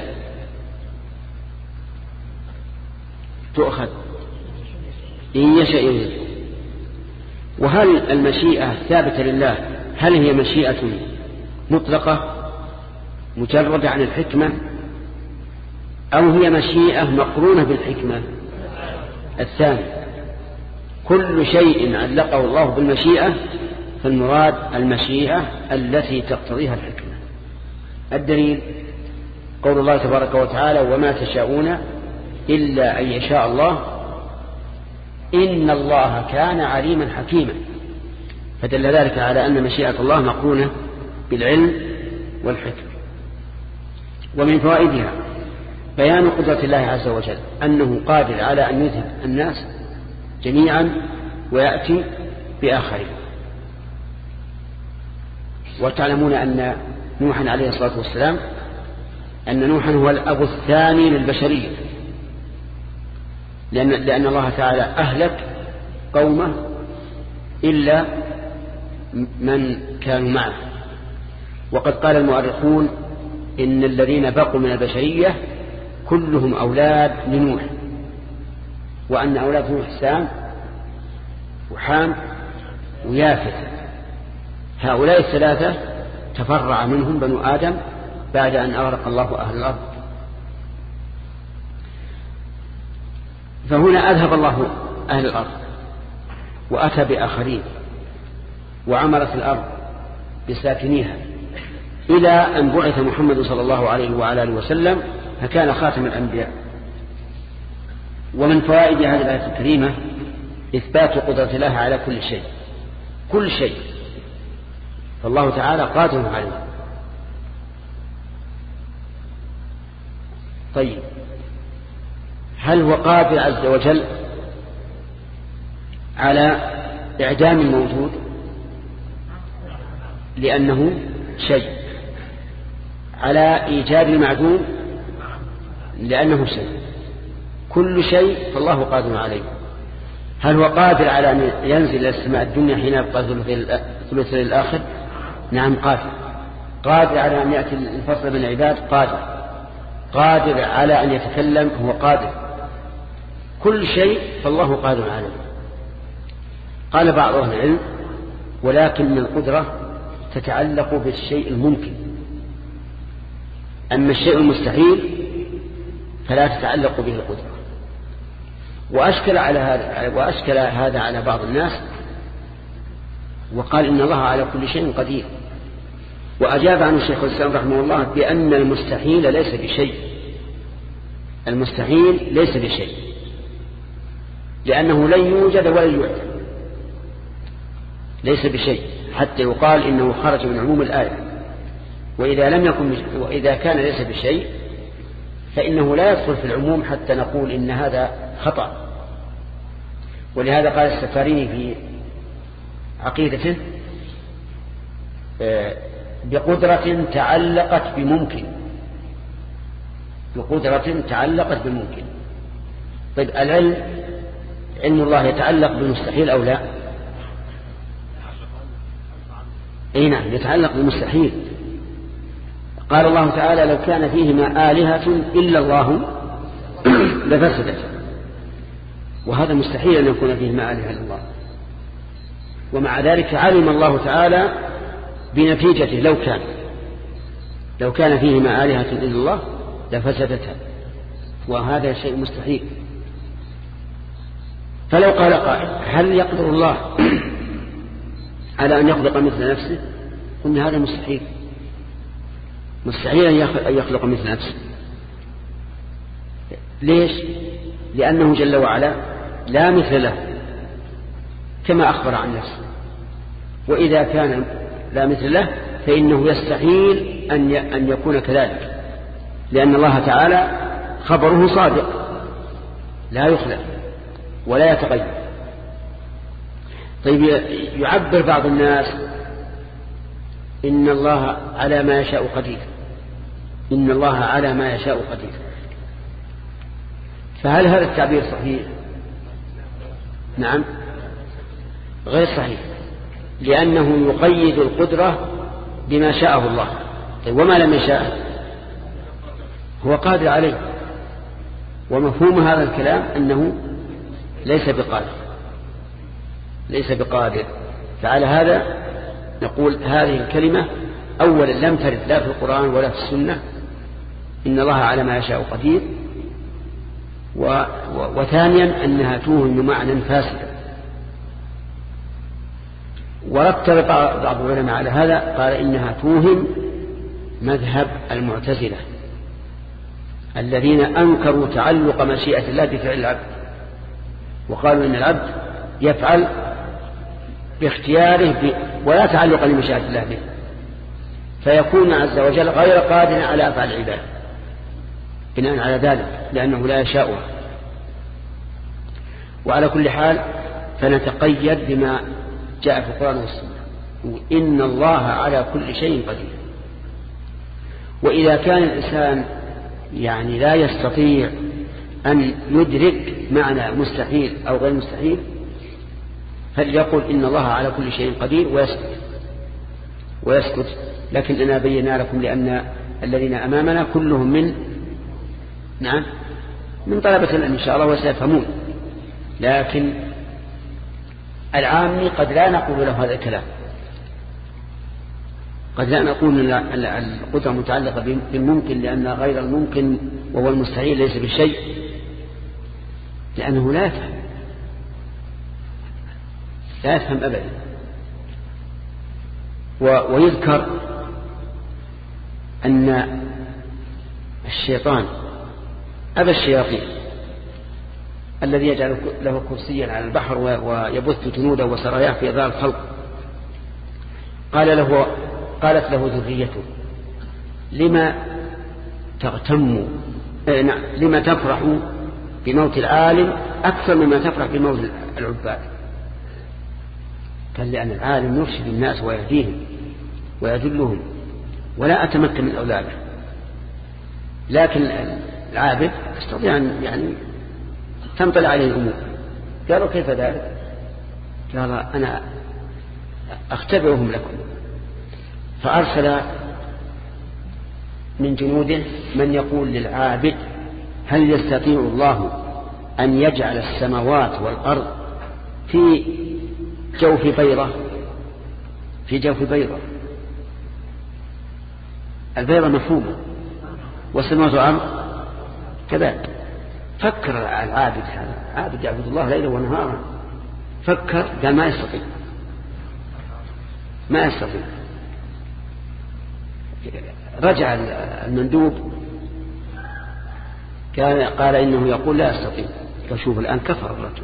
تؤخذ إن يشاء يذهب. وهل المشيئة ثابتة لله؟ هل هي مشيئة مطلقة مجردة عن الحكمة، أو هي مشيئة مقرونة بالحكمة؟ الثاني. كل شيء علقه الله بالمشيئة فالمراد المشيئة التي تقتضيها الحكمة. الدليل قول الله تبارك وتعالى: وما تشاءون إلا أن يشاء الله إن الله كان عليما حكيما. فدل ذلك على أن مشيئة الله مقرونة بالعلم والحكمة. ومن فوائدها بيان قدرة الله عز وجل، أنه قادر على أن يذهب الناس جميعا ويأتي بآخرين. وتعلمون أن نوحا عليه الصلاة والسلام، أن نوحا هو الأب الثاني للبشرية، لأن الله تعالى أهلك قومه إلا من كانوا معه. وقد قال المؤرخون إن الذين بقوا من البشرية كلهم أولاد لنوح، وأن أولاد نوح سام وحام ويافث. هؤلاء الثلاثة تفرع منهم بنو آدم بعد أن أغرق الله أهل الأرض. فهنا أذهب الله أهل الأرض وأتى بآخرين وعمرت الأرض بساكنيها إلى أن بعث محمد صلى الله عليه وعلى آله وسلم فكان خاتم الأنبياء. ومن فوائد هذه الآية الكريمة إثبات قدرة الله على كل شيء، كل شيء، فالله تعالى قادر عليه. طيب، هل هو قادر عز وجل على إعدام الموجود لأنه شيء، على إيجاد المعدوم لأنه شيء، كل شيء فالله قادر عليه. هل هو قادر على أن ينزل إلى السماء الدنيا حين يبقى ثلثي الآخر؟ نعم قادر. قادر على أن يأتي الفصل بين العباد؟ قادر. قادر على أن يتكلم؟ هو قادر. كل شيء فالله قادر عليه. قال بعض أهل العلم: ولكن القدرة تتعلق بالشيء الممكن، أما الشيء المستحيل فلا تتعلق به القدرة. وأشكل هذا على بعض الناس وقال إن الله على كل شيء قدير، وأجاب عنه الشيخ الإسلام رحمه الله بأن المستحيل ليس بشيء. المستحيل ليس بشيء لأنه لن يوجد ولن يعدم، ليس بشيء حتى يقال إنه خرج من عموم الآية. وإذا كان ليس بشيء فإنه لا يدخل في العموم حتى نقول إن هذا خطأ. ولهذا قال السفاريني في عقيدته: بقدرة تعلقت بممكن، بقدرة تعلقت بممكن. طيب، العلم، علم الله يتعلق بالمستحيل أو لا؟ أي نعم، يتعلق بالمستحيل. قال الله تعالى: لو كان فيهما آلهة إلا الله لفسدت. وهذا مستحيل أن يكون فيهما آلهة إلا الله. ومع ذلك علم الله تعالى بنتيجته لو كان فيهما آلهة إلا الله لفسدتها، وهذا شيء مستحيل. فلو قال قائل: هل يقدر الله على أن يخلق مثل نفسه؟ قلنا هذا مستحيل، مستحيل أن يخلق مثل نفسه. ليش؟ لأنه جل وعلا لا مثل له كما أخبر عن نفسه، وإذا كان لا مثل له فإنه يستحيل أن يكون كذلك، لأن الله تعالى خبره صادق لا يخلف ولا يتغير. طيب، يعبر بعض الناس: إن الله على ما يشاء قدير، إن الله على ما يشاء قدير. فهل هذا التعبير صحيح؟ نعم، غير صحيح، لأنه يقيد القدرة بما شاءه الله. طيب، وما لم يشاء هو قادر عليه. ومفهوم هذا الكلام أنه ليس بقادر، ليس بقادر. فعلى هذا نقول هذه الكلمة أولا لم ترد لا في القرآن ولا في السنة، إن الله على ما يشاء قدير. وثانيا أنها توهم معنى فاسدا. ورتب بعض العلماء على هذا، قال إنها توهم مذهب المعتزلة الذين أنكروا تعلق مشيئة الله بفعل العبد، وقالوا إن العبد يفعل باختياره ولا تعلق لمشيئة الله به، فيكون عز وجل غير قادر على أفعال العباد بناء على ذلك، لأنه لا يشاءها. وعلى كل حال فنتقيد بما جاء في القرآن والسنة، إن الله على كل شيء قدير. وإذا كان الإنسان يعني لا يستطيع أن يدرك معنى مستحيل أو غير مستحيل فليقل إن الله على كل شيء قدير ويسكت. لكن أنا بينا لكم لأن الذين أمامنا كلهم من طلبة العلم إن شاء الله وسيفهمون، لكن العامي قد لا نقول له هذا الكلام. قد لا نقول أن القدرة متعلقة بالممكن، لأن غير الممكن وهو المستحيل ليس بشيء، لأنه لا يفهم أبدا. ويذكر أن الشيطان أبى الشياطين الذي يجعل له كرسيا على البحر ويبث جنوده وسراياه في إضاءة الخلق، قالت له ذريته لما تغتم لما تفرح بموت العالم أكثر مما تفرح بموت العباد؟ قال لأن العالم يرشد الناس ويهديهم ويدلهم ولا أتمكن من أولاده، لكن العابد يستطيع أن يعني تنطلع عليه الأمور. قالوا كيف ذلك؟ قال أنا أختبرهم لكم، فأرسل من جنوده من يقول للعابد هل يستطيع الله أن يجعل السماوات والأرض في جوف بيضة؟ في جوف بيضة، البيضة مفهومة والسماوات والأرض كذلك. فكر العابد، هذا عابد يعبد الله ليلا ونهارا، فكر قال ما يستطيع، ما يستطيع. رجع المندوب قال إنه يقول لا يستطيع. فشوف الآن كفر الرجل،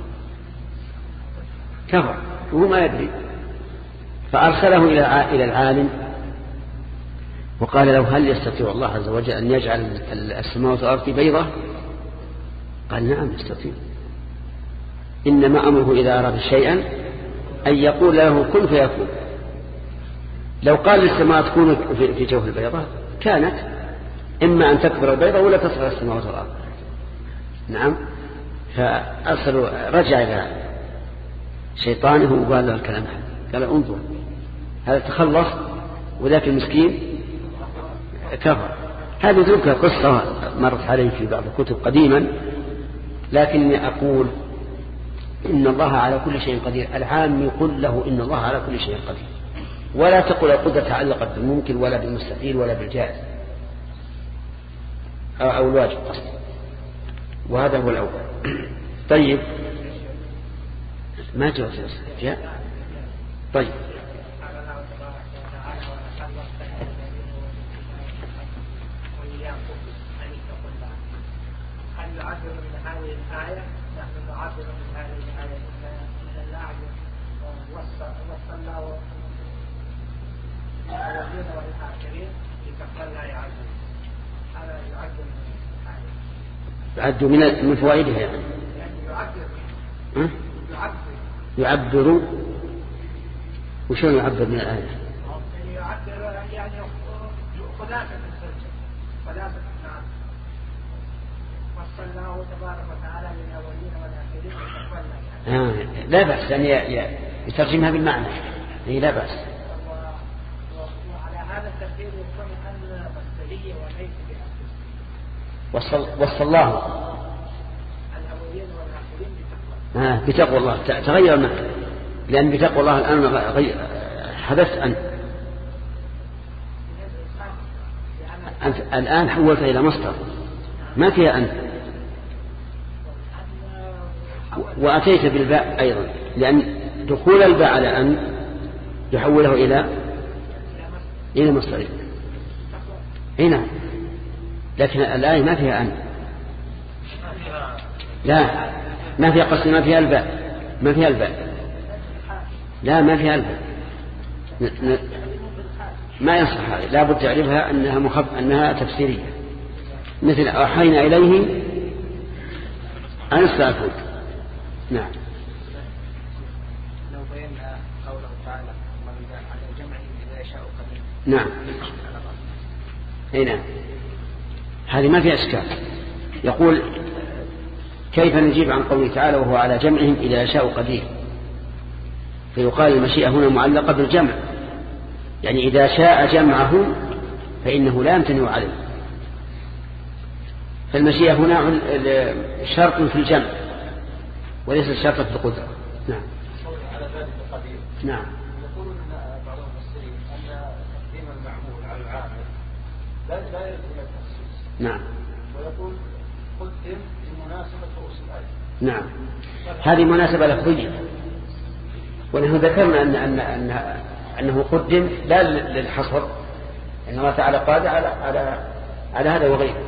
كفر وهو ما يدري. فأرسله إلى العالم وقال له هل يستطيع الله عز وجل أن يجعل السماوات والأرض بيضة؟ قال نعم يستطيع، إنما أمره إذا أراد شيئا أن يقول له كن فيكون. لو قال للسماء تكون في جوف البيضة كانت، إما أن تكبر البيضة ولا تصغر السماوات والأرض. نعم. فأرسلوا، رجع إلى شيطانه وقال له الكلام هذا، قال انظر هذا تخلص وذاك المسكين كفر. هذه تلك قصة مرت علي في بعض الكتب قديما، لكني أقول إن الله على كل شيء قدير. العام يقول له إن الله على كل شيء قدير، ولا تقول القدرة تعلقت بالممكن ولا بالمستحيل ولا بالجائز أو الواجب أصلا، وهذا هو الأول. طيب ما جاء. طيب هل يعبر من هذه الآية؟ نحن نعبر من هذه الآية من اللعب والصلاة والأولين والآخرين لتقبل لا يعبر. هذا يعبر من الآية، يعد من فوائدها يعني يعبر. وشون يعبر من الآية؟ يعبر يعني خلاصة السجن، خلاصة النعم. وصلى الله تبارك وتعالى للأولين والآخرين. لا بأس أن يترجمها بالمعنى، لا بأس. وعلى هذا التفسير يكون أن مصدرية وليس وصلى الله الأولين والآخرين بتقوى الله. تغير المعنى، لأن بتقوى الله الآن حدثت أنت الآن حولت إلى مصدر ما فيها أنت، وأتيت بالباء أيضا، لأن دخول الباء على أن يحوله إلى مصدر. هنا لكن الآية ما فيها أن، لا ما فيها قصد، ما فيها الباء، ما فيها الباء، لا ما فيها الباء، ما يصح هذا. لا بد تعرفها أنها تفسيرية، مثل أوحينا إليه أن استغفر. نعم. لو بينا قوله تعالى على جمعه إذا يشاء قدير. نعم. نعم. هذه ما فيها إشكال. يقول كيف نجيب عن قوله تعالى وهو على جمعهم إذا يشاء قدير؟ فيقال المشيئة هنا معلقة بالجمع، يعني إذا شاء جمعه فإنه لا يمتنع عليه. فالمشيئة هنا شرط في الجمع وليس شرط في القدرة. نعم. على ذلك القدير. نعم. يقولون بعض المفسرين أن تقديم المعمول على العامل لا يرد إلى التخصيص. نعم. ويقول قدم لمناسبة رؤوس الآية. نعم. هذه مناسبة لفظية، ونحن ذكرنا أنه قدم لا للحصر، أن الله تعالى قادر على هذا وغيره.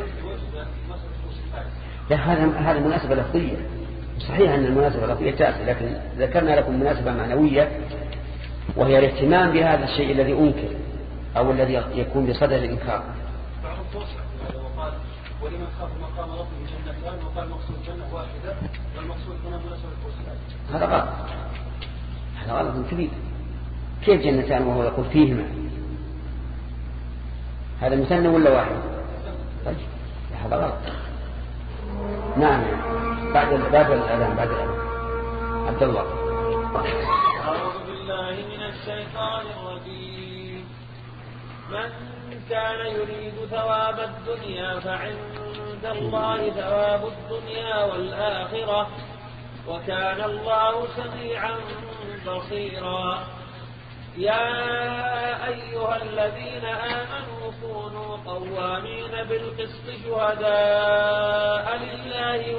لا، هذا مناسبة لفظية. صحيح أن المناسبة اللفظية تأتي، لكن ذكرنا لكم مناسبة معنوية، وهي الاهتمام بهذا الشيء الذي أنكر أو الذي يكون بصدد الإنكار. وقال ولمن خاف مقام ربه جنتان، وقال مقصود جنة واحدة والمقصود هنا مناسبة الفرس. هذا غلط، هذا غلط كبير. كيف جنتان وهو يقول فيهما؟ هذا مثنى ولا واحد؟ طيب هذا غلط. نعم. بعد الأذان عبد الله. أعوذ بالله من الشيطان الرجيم. من كان يريد ثواب الدنيا فعند الله ثواب الدنيا والآخرة وكان الله سميعا بصيرا. يا أيها الذين آمنوا كونوا قوامين بالقسط شهداء لله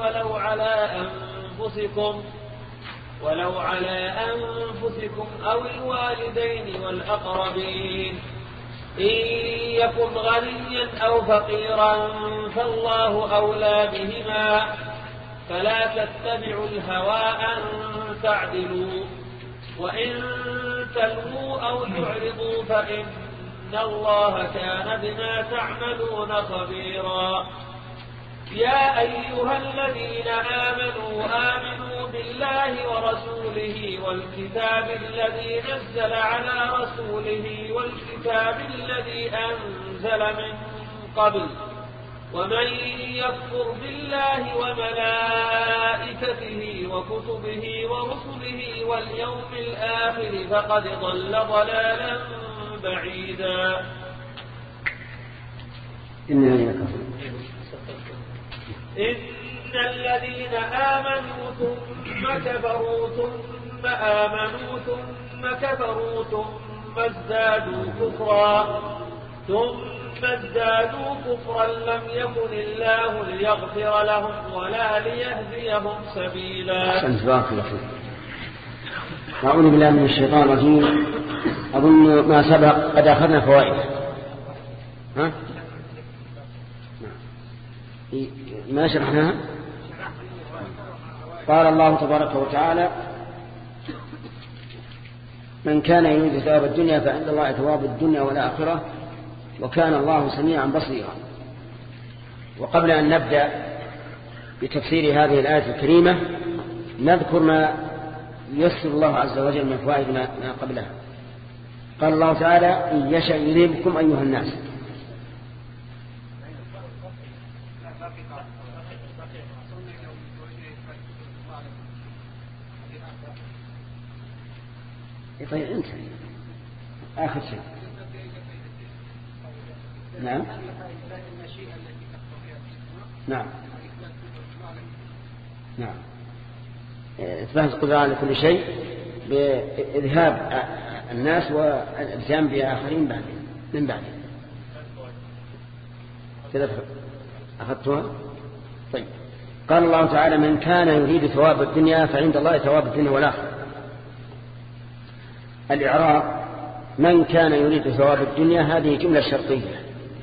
ولو على أنفسكم أو الوالدين والأقربين. إن يكن غنيا أو فقيرا فالله أولى بهما فلا تتبعوا الهوى أن تعدلوا وإن تلووا أو تعرضوا فإن الله كان بما تعملون خبيرا. يا أيها الذين آمنوا بالله ورسوله والكتاب الذي نزل على رسوله والكتاب الذي أنزل من قبل ومن يكفر بالله وملائكته وكتبه ورسله واليوم الآخر فقد ضل ضلالا بعيدا. إن الذين آمنوا ثم كفروا ثم آمنوا ثم كفروا ثم ازدادوا كفرا لم يكن الله ليغفر لهم ولا ليهديهم سبيلا. أعوذ بالله من الشيطان الرجيم. أظن ما سبق قد أخذنا فوائد. ما شرحناها؟ قال الله تبارك وتعالى: من كان يريد ثواب الدنيا فعند الله ثواب الدنيا والآخرة وكان الله سميعا بصيرا. وقبل أن نبدأ بتفسير هذه الآية الكريمة نذكر ما يسر الله عز وجل من فوائد ما قبلها. قال الله تعالى: إن يشأ يذهبكم أيها الناس. طيب انت آخر شيء. نعم إثبات القدرة على كل شيء بإذهاب الناس والإلزام بآخرين من بعدهم. كذا أخذتها؟ طيب. قال الله تعالى: من كان يريد ثواب الدنيا فعند الله ثواب الدنيا والآخرة. الإعراب: من كان يريد ثواب الدنيا هذه جملة شرطية،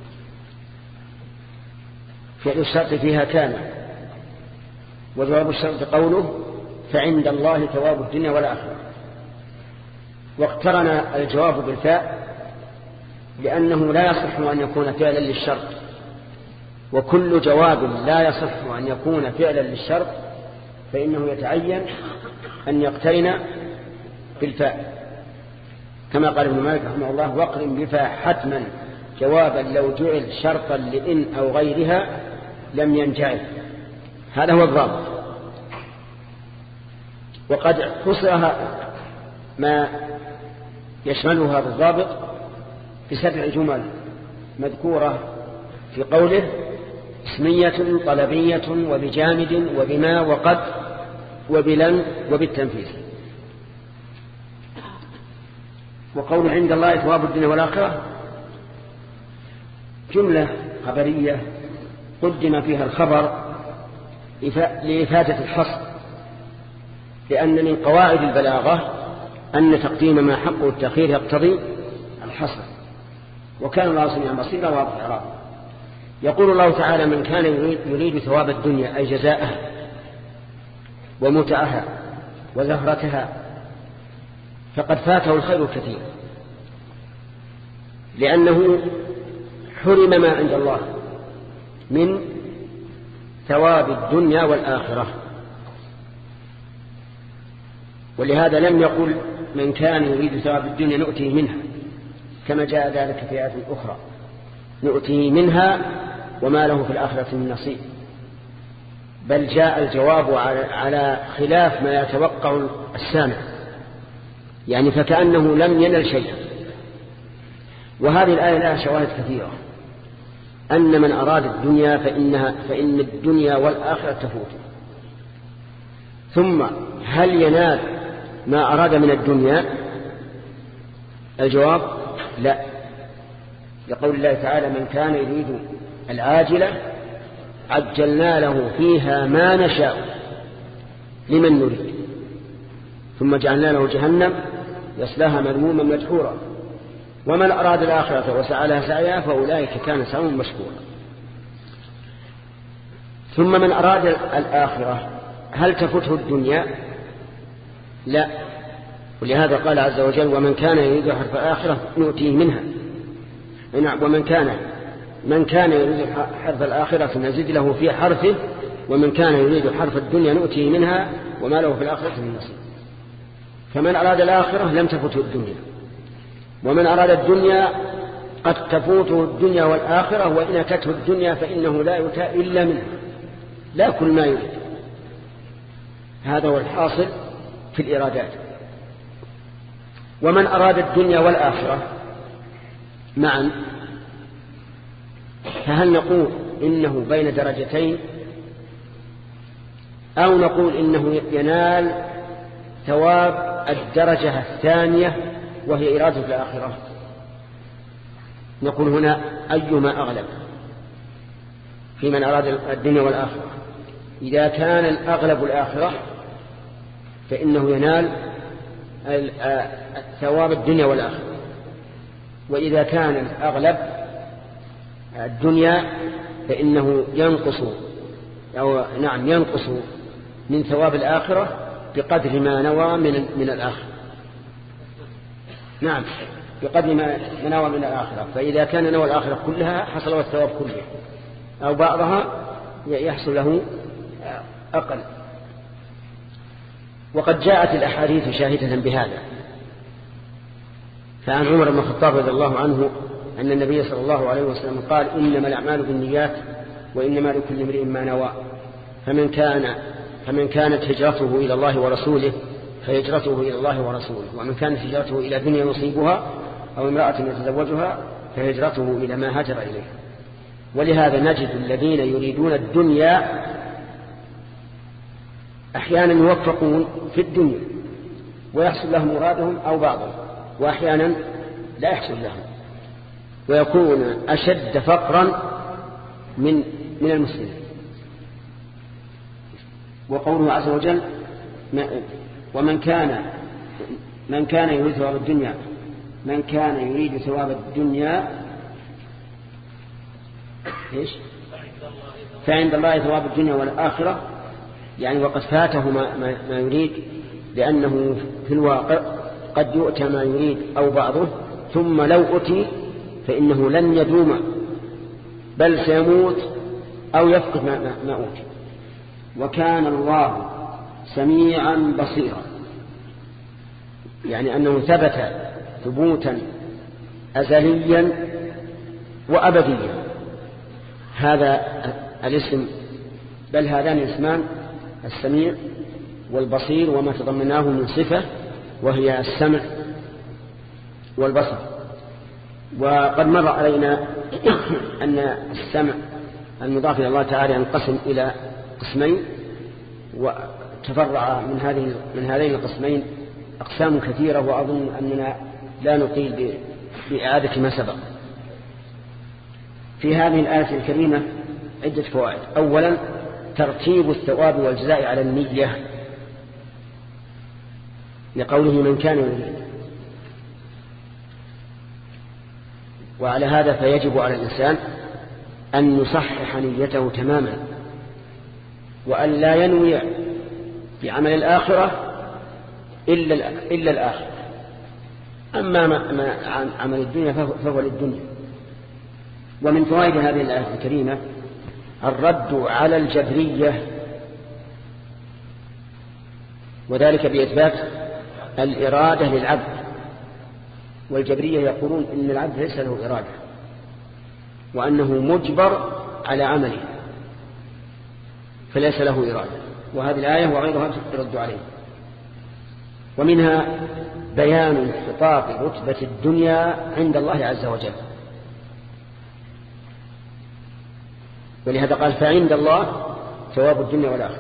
فعل الشرط فيها كان، وجواب الشرط قوله: فعند الله ثواب الدنيا والآخرة. واقترن الجواب بالفاء لأنه لا يصح أن يكون فعلا للشرط، وكل جواب لا يصح أن يكون فعلا للشرط فإنه يتعين أن يقترن بالفاء، كما قال ابن مالك رحمه الله: واقرن بفاء حتما جوابا لو جعل شرطا لإن أو غيرها لم ينجعل. هذا هو الضابط. وقد حصر ما يشمله هذا الضابط ب7 جمل مذكورة في قوله: اسمية طلبية وبجامد وبما وقد وبلن وبالتنفيذ. وقول عند الله ثواب الدنيا والآخرة جملة خبرية قدم فيها الخبر لإفادة الحصر، لأن من قواعد البلاغة أن تقديم ما حقه التأخير يقتضي الحصر، وكان الله سميعا بصيرا واضح الإعراب. يقول الله تعالى: من كان يريد ثواب الدنيا أي جزاءها ومتعها وزهرتها فقد فاته الخير الكثير، لأنه حرم ما عند الله من ثواب الدنيا والآخرة. ولهذا لم يقل من كان يريد ثواب الدنيا نؤتيه منها، كما جاء ذلك في آيات أخرى: نؤتيه منها وما له في الآخرة من نصيب. بل جاء الجواب على خلاف ما يتوقع السامع، يعني فكأنه لم ينل شيئا. وهذه الآية لها شواهد كثيرة، أن من أراد الدنيا فإن الدنيا والآخرة تفوته. ثم هل ينال ما أراد من الدنيا؟ الجواب لا، لقول الله تعالى: من كان يريد العاجلة عجلنا له فيها ما نشاء لمن نريد ثم جعلنا له جهنم يصلاها مذموما مدحورا ومن أراد الآخرة وسعى لها سعيها فأولئك كان سعيهم مشكورا. ثم من أراد الآخرة هل تفته الدنيا؟ لا، ولهذا قال عز وجل: ومن كان يريد حرث الآخرة نؤتيه منها. من كان يريد حرث الآخرة نزد له في حرثه ومن كان يريد حرث الدنيا نؤتيه منها وما له في الآخرة من نصيب. فمن أراد الآخرة لم تفته الدنيا، ومن أراد الدنيا قد تفوته الدنيا والآخرة، وإن أتته الدنيا فإنه لا يؤتى إلا منها، لا كل ما يريد. هذا هو الحاصل في الإرادات. ومن أراد الدنيا والآخرة معا فهل نقول إنه بين درجتين أو نقول إنه ينال ثواب الدرجة الثانية وهي إرادة الآخرة؟ نقول هنا أيما أغلب في من أراد الدنيا والآخرة. إذا كان الأغلب الآخرة فإنه ينال ثواب الدنيا والآخرة، وإذا كان الأغلب الدنيا فإنه ينقص من ثواب الآخرة بقدر ما نوى من الآخرة. نعم، بقدر ما نوى من الآخرة. فإذا كان نوى الآخرة كلها حصل له الثواب كله، أو بعضها يحصل له أقل. وقد جاءت الأحاديث شاهدة بهذا. فعن عمر بن الخطاب رضي الله عنه أن النبي صلى الله عليه وسلم قال: إنما الأعمال بالنيات وإنما لكل امرئ ما نوى، فمن كانت هجرته إلى الله ورسوله فهجرته إلى الله ورسوله، ومن كانت هجرته إلى دنيا يصيبها أو امرأة يتزوجها فهجرته إلى ما هاجر إليه. ولهذا نجد الذين يريدون الدنيا أحيانا يوفقون في الدنيا ويحصل لهم مرادهم أو بعضهم، وأحيانا لا يحصل لهم ويكون أشد فقرا من المسلمين. وقوله عز وجل: ومن كان يريد ثواب الدنيا فعند الله ثواب الدنيا والآخرة، يعني وقد فاته ما يريد، لأنه في الواقع قد يؤتى ما يريد أو بعضه، ثم لو أتي فإنه لن يدوم بل سيموت أو يفقد ما أوتي. وكان الله سميعا بصيرا، يعني أنه ثبت ثبوتا أزليا وأبديا هذا الاسم، بل هذان الاسمان السميع والبصير وما تضمناه من صفة وهي السمع والبصر. وقد مر علينا أن السمع المضاف إلى الله تعالى ينقسم إلى قسمين، وتفرع من هذين القسمين أقسام كثيرة، وأظن أننا لا نطيل بإعادة ما سبق. في هذه الآية الكريمة عدة فوائد. أولا ترتيب الثواب والجزاء على النية، لقوله من كان يريد، وعلى هذا فيجب على الإنسان أن يصحح نيته تماما، وأن لا ينوي بعمل الآخرة إلا الآخرة. أما عمل الدنيا فهو للدنيا. ومن فوائد هذه الآية الكريمة الرد على الجبرية، وذلك بإثبات الإرادة للعبد. والجبرية يقولون إن العبد ليس له إرادة، وأنه مجبر على عمله فليس له إرادة، وهذه الآية وغيرها ترد عليه. ومنها بيان انحطاط رتبة الدنيا عند الله عز وجل، ولهذا قال فعند الله ثواب الدنيا والآخرة.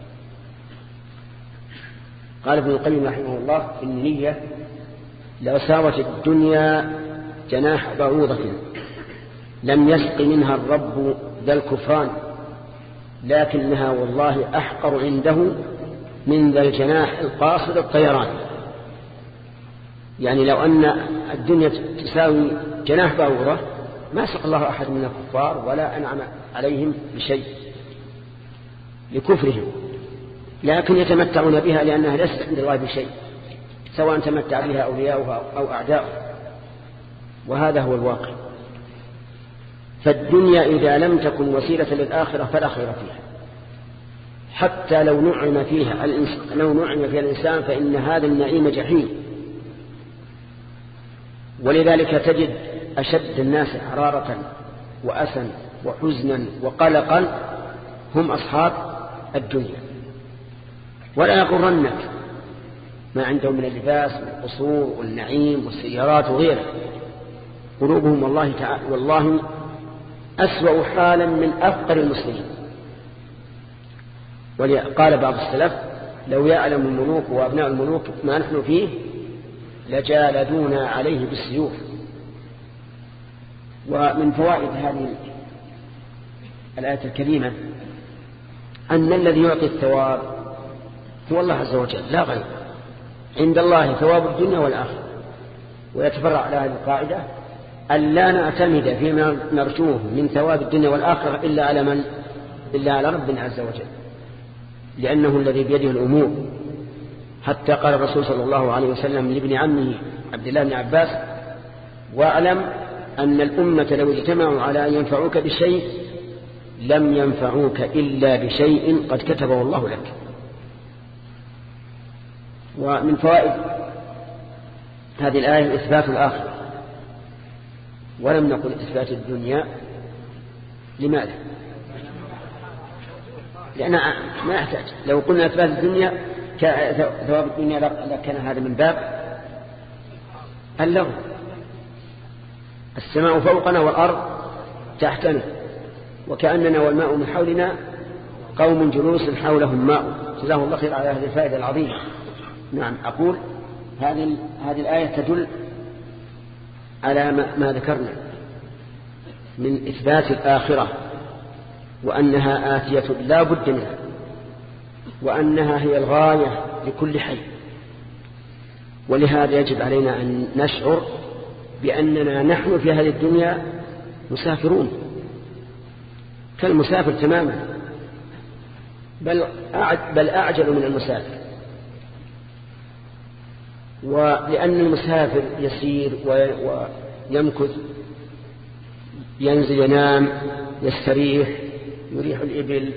قال ابن القيم رحمه الله إن النية لو ساوت الدنيا جناح بعوضة لم يسق منها الرب ذا الكفران، لكنها والله أحقر عنده من ذا الجناح القاصد الطيران. يعني لو أن الدنيا تساوي جناح بعوضة ما سق الله أحد من الكفار ولا أنعم عليهم بشيء لكفرهم، لكن يتمتعون بها لأنها ليست عند الله بشيء، سواء تمتع بها أولياؤها أو أعداؤها، وهذا هو الواقع. فالدنيا إذا لم تكن وسيلة للآخرة فلا خير فيها، حتى لو نعم فيها الإنسان فإن هذا النعيم جحيم. ولذلك تجد أشد الناس حرارة وأسا وحزنا وقلقا هم أصحاب الدنيا. ولا يغرنك ما عندهم من اللباس والقصور والنعيم والسيارات وغيره، قلوبهم والله أسوأ حالا من أفقر المسلمين. قال بعض السلف لو يعلم الملوك وأبناء الملوك ما نحن فيه لجالدونا عليه بالسيوف. ومن فوائد هذه الآية الكريمة أن الذي يعطي الثواب هو الله عز وجل لا غير، عند الله ثواب الدنيا والآخرة. ويتفرع على هذه القاعدة أن لا نعتمد فيما نرجوه من ثواب الدنيا والآخرة إلا على ربنا عز وجل، لأنه الذي بيده الأمور. حتى قال الرسول صلى الله عليه وسلم لابن عمه عبد الله بن عباس واعلم أن الأمة لو اجتمعوا على أن ينفعوك بشيء لم ينفعوك إلا بشيء قد كتبه الله لك. ومن فوائد هذه الآية إثبات الآخرة، ولم نقل إثبات الدنيا. لماذا؟ لأن ما يحتاج. لو قلنا إثبات الدنيا ثواب الدنيا لكان هذا من باب اللغو. السماء فوقنا والأرض تحتنا وكأننا والماء من حولنا قوم جلوس حولهم ماء. جزاه الله خير على هذه الفائدة العظيمة. نعم، أقول هذه الآية تدل على ما ذكرنا من إثبات الآخرة، وأنها آتية لا بد منها، وأنها هي الغاية لكل حي. ولهذا يجب علينا أن نشعر بأننا نحن في هذه الدنيا مسافرون كالمسافر تماما، بل أعجل من المسافر. ولأن المسافر يسير ويمكث، ينزل ينام يستريح يريح الإبل،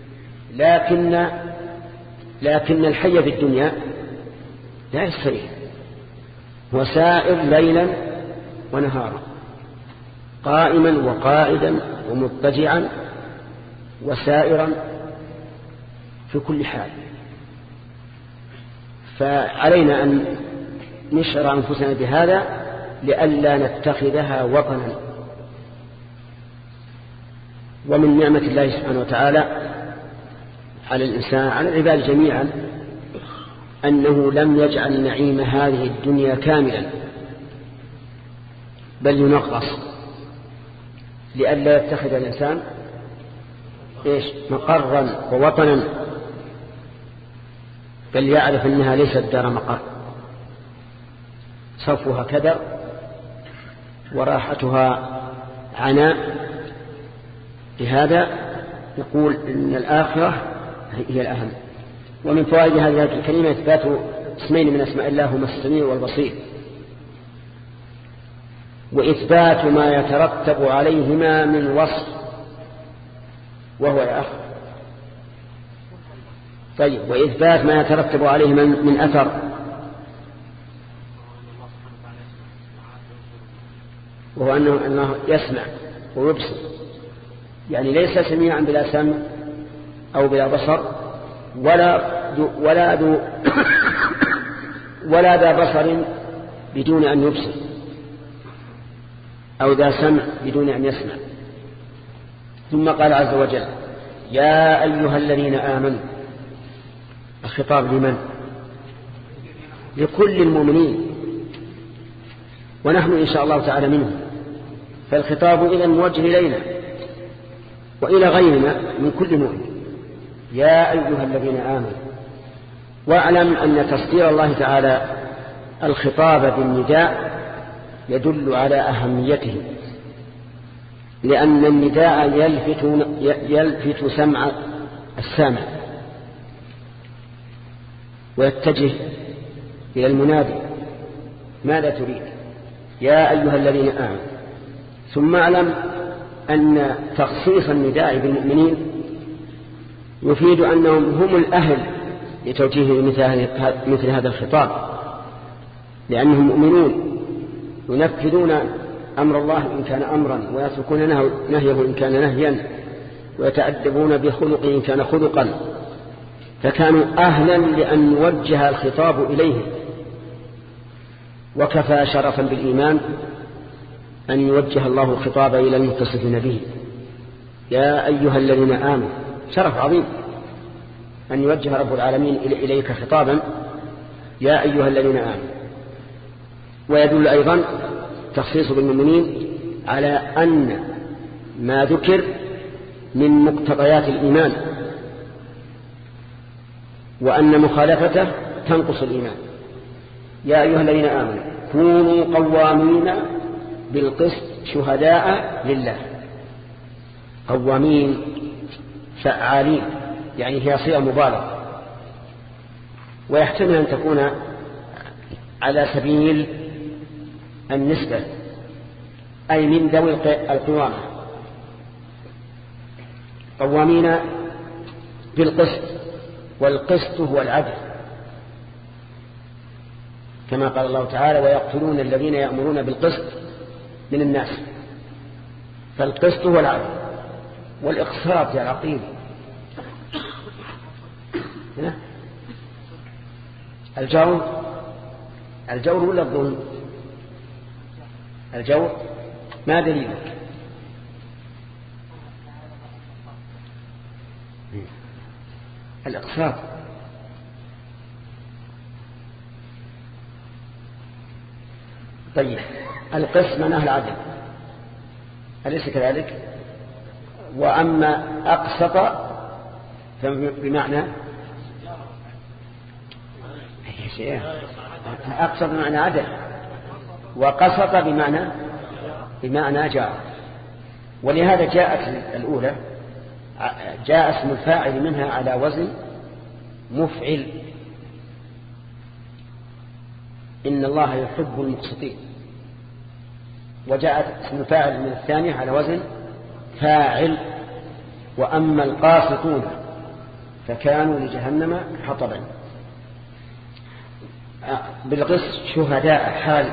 لكن الحي في الدنيا لا يستريح، هو سائر ليلا ونهارا، قائما وقائدا ومضطجعا وسائرا في كل حال. فعلينا أن نشعر أنفسنا بهذا لئلا نتخذها وطنا. ومن نعمة الله سبحانه وتعالى على الإنسان على العباد جميعا أنه لم يجعل نعيم هذه الدنيا كاملا، بل ينقص لئلا يتخذ الإنسان مقرا ووطنا، بل يعرف أنها ليست دار مقر، صفوها كدر وراحتها عناء. لهذا يقول إن الآخرة هي الأهم. ومن فوائد هذه الآية الكريمة إثبات اسمين من أسماء الله هما السميع والبصير، وإثبات ما يترتب عليهما من وصف، وهو يا أخ طيب، وإثبات ما يترتب عليهما من أثر، وهو أنه يسمع ويبصر، يعني ليس سميعا بلا سمع أو بلا بصر، ولا ذا بصر بدون أن يبصر، أو ذا سمع بدون أن يسمع. ثم قال عز وجل: يا أيها الذين آمنوا. الخطاب لمن؟ لكل المؤمنين، ونحن إن شاء الله تعالى منهم، فالخطاب إذن موجه إلينا وإلى غيرنا من كل مؤمن. يا أيها الذين آمنوا. واعلم أن تصدير الله تعالى الخطاب بالنداء يدل على أهميته، لأن النداء يلفت سمع السامع ويتجه إلى المنادي: ماذا تريد؟ يا أيها الذين آمنوا. ثم اعلم أن تخصيص النداء بالمؤمنين يفيد أنهم هم الأهل لتوجيه مثل هذا الخطاب، لأنهم مؤمنون ينفذون أمر الله إن كان أمرا، ويتركون نهيه إن كان نهيا، ويتأدبون بخلقه إن كان خلقا، فكانوا أهلا لأن يوجه الخطاب إليهم. وكفى شرفا بالإيمان أن يوجه الله الخطاب إلى المتصفين به: يا أيها الذين آمنوا. شرف عظيم أن يوجه رب العالمين إليك خطابا: يا أيها الذين آمنوا. ويدل أيضا تخصيص بالمؤمنين على أن ما ذكر من مقتضيات الإيمان، وأن مخالفته تنقص الإيمان. يا أيها الذين آمنوا كونوا قوامين بالقسط شهداء لله. قوامين فعالين، يعني هي صيغة مبالغة، ويحتمل أن تكون على سبيل النسبة، أي من ذوي القوامة. قوامين بالقسط، والقسط هو العدل، كما قال الله تعالى: ويقتلون الذين يأمرون بالقسط من الناس. فالقسط هو العدل. والإقساط يا عقيل الجور ولا الظلم؟ الجور. ما دليلك؟ الإقساط. طيب، القسط معناه العدل، أليس كذلك؟ وأما أقسط بمعنى أقسط بمعنى عدل، وقسط بمعنى جار. ولهذا جاءت الأولى، جاء اسم الفاعل منها على وزن مفعل: إن الله يحب المقسطين. وجاءت اسم الفاعل من الثانية على وزن فاعل: وأما القاسطون فكانوا لجهنم حطبا. بالقسط شهداء حال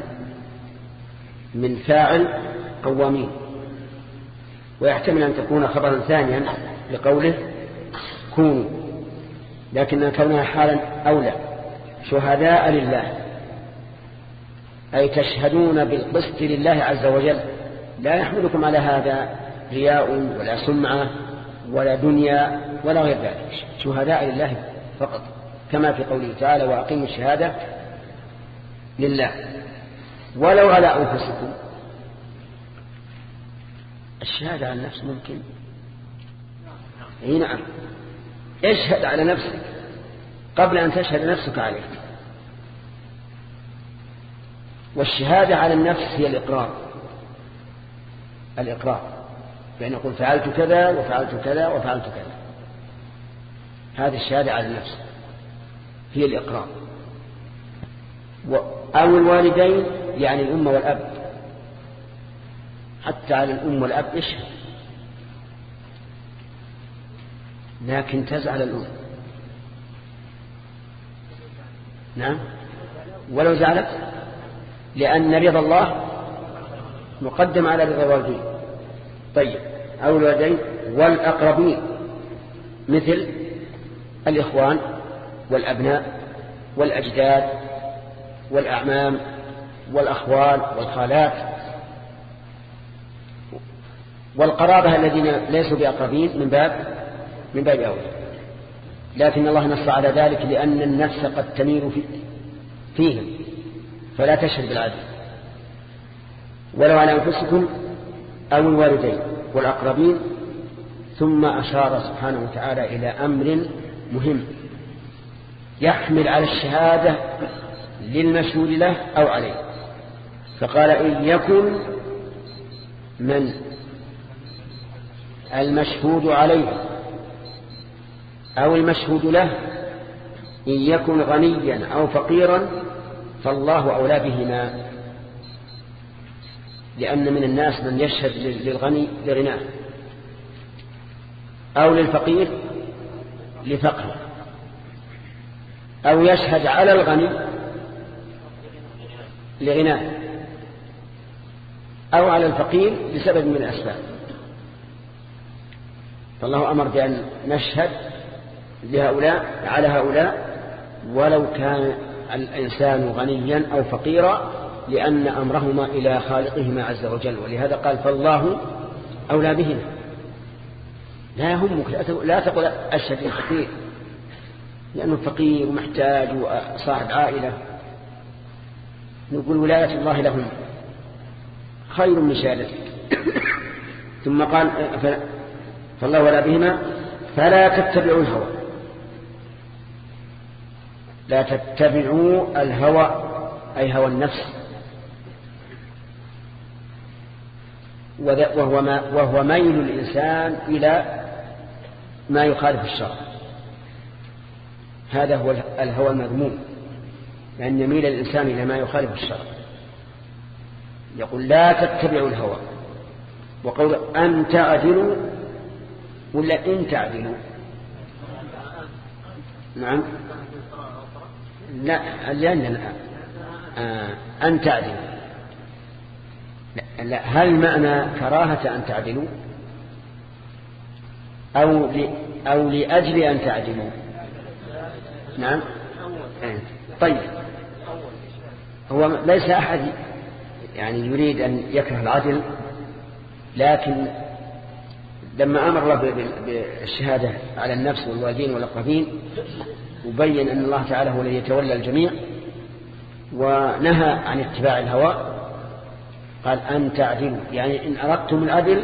من فاعل قوامين، ويحتمل أن تكون خبرا ثانيا لقوله كونوا، لكن كونها حالا أولى. شهداء لله، أي تشهدون بالقسط لله عز وجل، لا يحملكم على هذا رياء ولا سمعة ولا دنيا ولا غير ذلك. شهداء لله فقط، كما في قوله تعالى: وأقيموا الشهادة لله ولو على أنفسكم الشهادة على النفس ممكن. نعم، اشهد على نفسك قبل أن تشهد نفسك عليك. والشهادة على النفس هي الإقرار بأن يقول فعلت كذا وفعلت كذا وفعلت كذا. هذه الشهادة على النفس هي الإقرار. أو الوالدين يعني الأم والأب، حتى على الأم والأب اشهد، لكن تزعل الأم. نعم، ولو زعلت، لأن رضا الله مقدم على رضا الوالدين. طيب، أو الوالدين والأقربين مثل الإخوان والأبناء والأجداد والأعمام والأخوال والخالات والقرابة الذين ليسوا بأقربين من باب أولى. لكن الله نص على ذلك لأن النفس قد تميل فيهم، فلا تشهد بالعدل. ولو على أنفسكم أو الوالدين والأقربين. ثم أشار سبحانه وتعالى إلى أمر مهم يحمل على الشهادة للمشهود له أو عليه، فقال إن يكن من المشهود عليه أو المشهود له إن يكن غنيا أو فقيرا فالله أولى بهما، لأن من الناس من يشهد للغني لغناه أو للفقير لفقره، أو يشهد على الغني لغناه أو على الفقير لسبب من الأسباب. فالله أمر بأن نشهد لهؤلاء على هؤلاء ولو كان الإنسان غنيا أو فقيرا، لأن أمرهما إلى خالقهما عز وجل. ولهذا قال فالله أولى بهما. لا يهمك، لا تقول أشهد الفقير لأنه فقير ومحتاج وصاحب عائلة. نقول ولاية الله لهم خير من شهادتك. ثم قال فالله أولى بهما فلا تتبعوا الهوى. لا تتبعوا الهوى أي هوى النفس، وهو ميل الإنسان إلى ما يخالف الشرع. هذا هو الهوى المذموم، لأن يميل الإنسان إلى ما يخالف الشرع. يقول لا تتبعوا الهوى، وقول أن تعدلوا ولا إن تعدلوا. نعم، لا، لأننا أن تعدلوا. لا، هل معنى كراهة أن تعدلوا أو لأجل أن تعدلوا؟ نعم. طيب، هو ليس أحد يعني يريد أن يكره العدل، لكن لما أمر الله بالشهادة على النفس والوالدين والأقربين وبين أن الله تعالى هو الذي يتولى الجميع، ونهى عن اتباع الهوى، قال أن تعدلوا، يعني إن أردتم العدل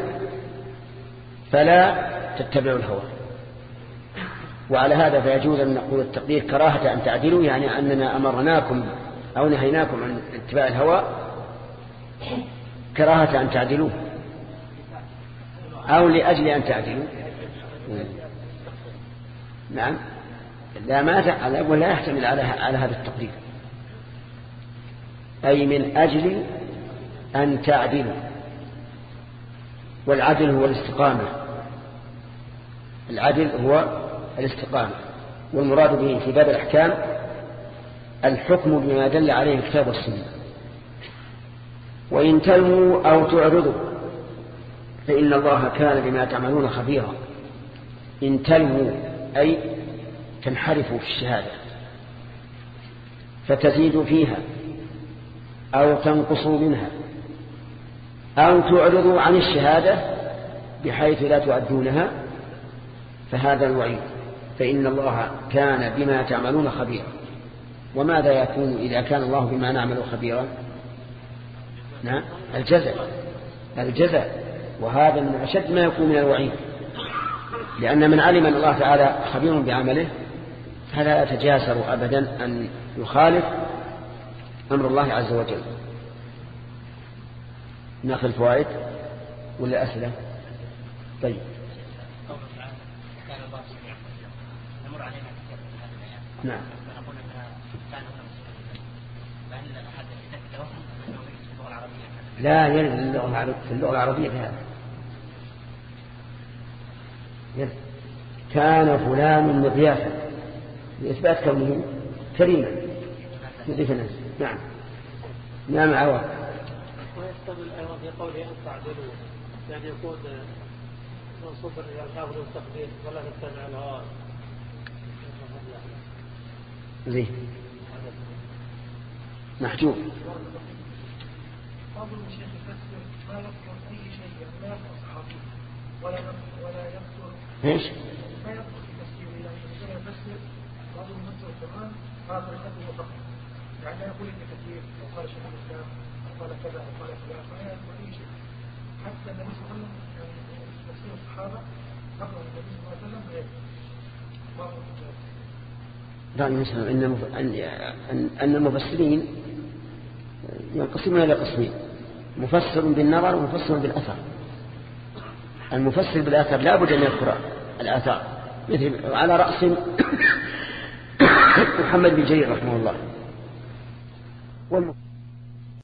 فلا تتبعوا الهوى. وعلى هذا فيجوز أن نقول التقدير كراهة أن تعدلوا، يعني أننا أمرناكم أو نهيناكم عن اتباع الهوى كراهة أن تعدلوا أو لأجل أن تعدلوا. نعم، لا يحتمل على هذا التقدير، أي من أجل أن تعدلوا. والعدل هو الاستقامة، العدل هو الاستقامة، والمراد به في باب الأحكام الحكم بما دل عليه الكتاب والسنة. وإن تلموا أو تعرضوا فإن الله كان بما تعملون خبيرا. إن تلموا أي تنحرفوا في الشهادة فتزيدوا فيها أو تنقصوا منها أو تعرضوا عن الشهادة بحيث لا تؤدونها، فهذا الوعيد. فإن الله كان بما تعملون خبيرا. وماذا يكون إذا كان الله بما نعمل خبيرا؟ نعم، الجزاء. وهذا من أشد ما يكون من الوعيد، لأن من علم أن الله تعالى خبير بعمله فلا يتجاسر أبدا أن يخالف أمر الله عز وجل. ناخذ الفوائد ولا أسئلة؟ طيب. نعم. لا يرد في اللغة العربية في هذا. كان فلان مضيافا لإثبات كونه كريما يضيف الناس. نعم. نعم عوض. ويستمل أيضا في قوله أن تعدلوا، يعني يكون منصوب الحافظ والتقدير ولا نتبع الهوى. زين محجوب. بعض الشيخ يفسر ما يذكر أي شيء لا يذكر صحابي ولا يذكر ايش؟ ما يذكر في تفسيره، يعني مثلا يفسر بعض المفسر القرآن هذا الكتب فقط، يعني لا يقول كثير أو قال شيخ الإسلام أو قال كذا أو قال كذا، فلا يذكر أي شيء. حتى النبي صلى الله عليه وسلم يعني تفسير الصحابة قبل النبي صلى الله عليه وسلم رأي مثلا أن المفسرين ينقسمون إلى قسمين: مفسر بالنظر ومفسر بالأثر. المفسر بالأثر لا بد أن يذكر الآثار، مثل على رأس محمد بن جرير رحمه الله.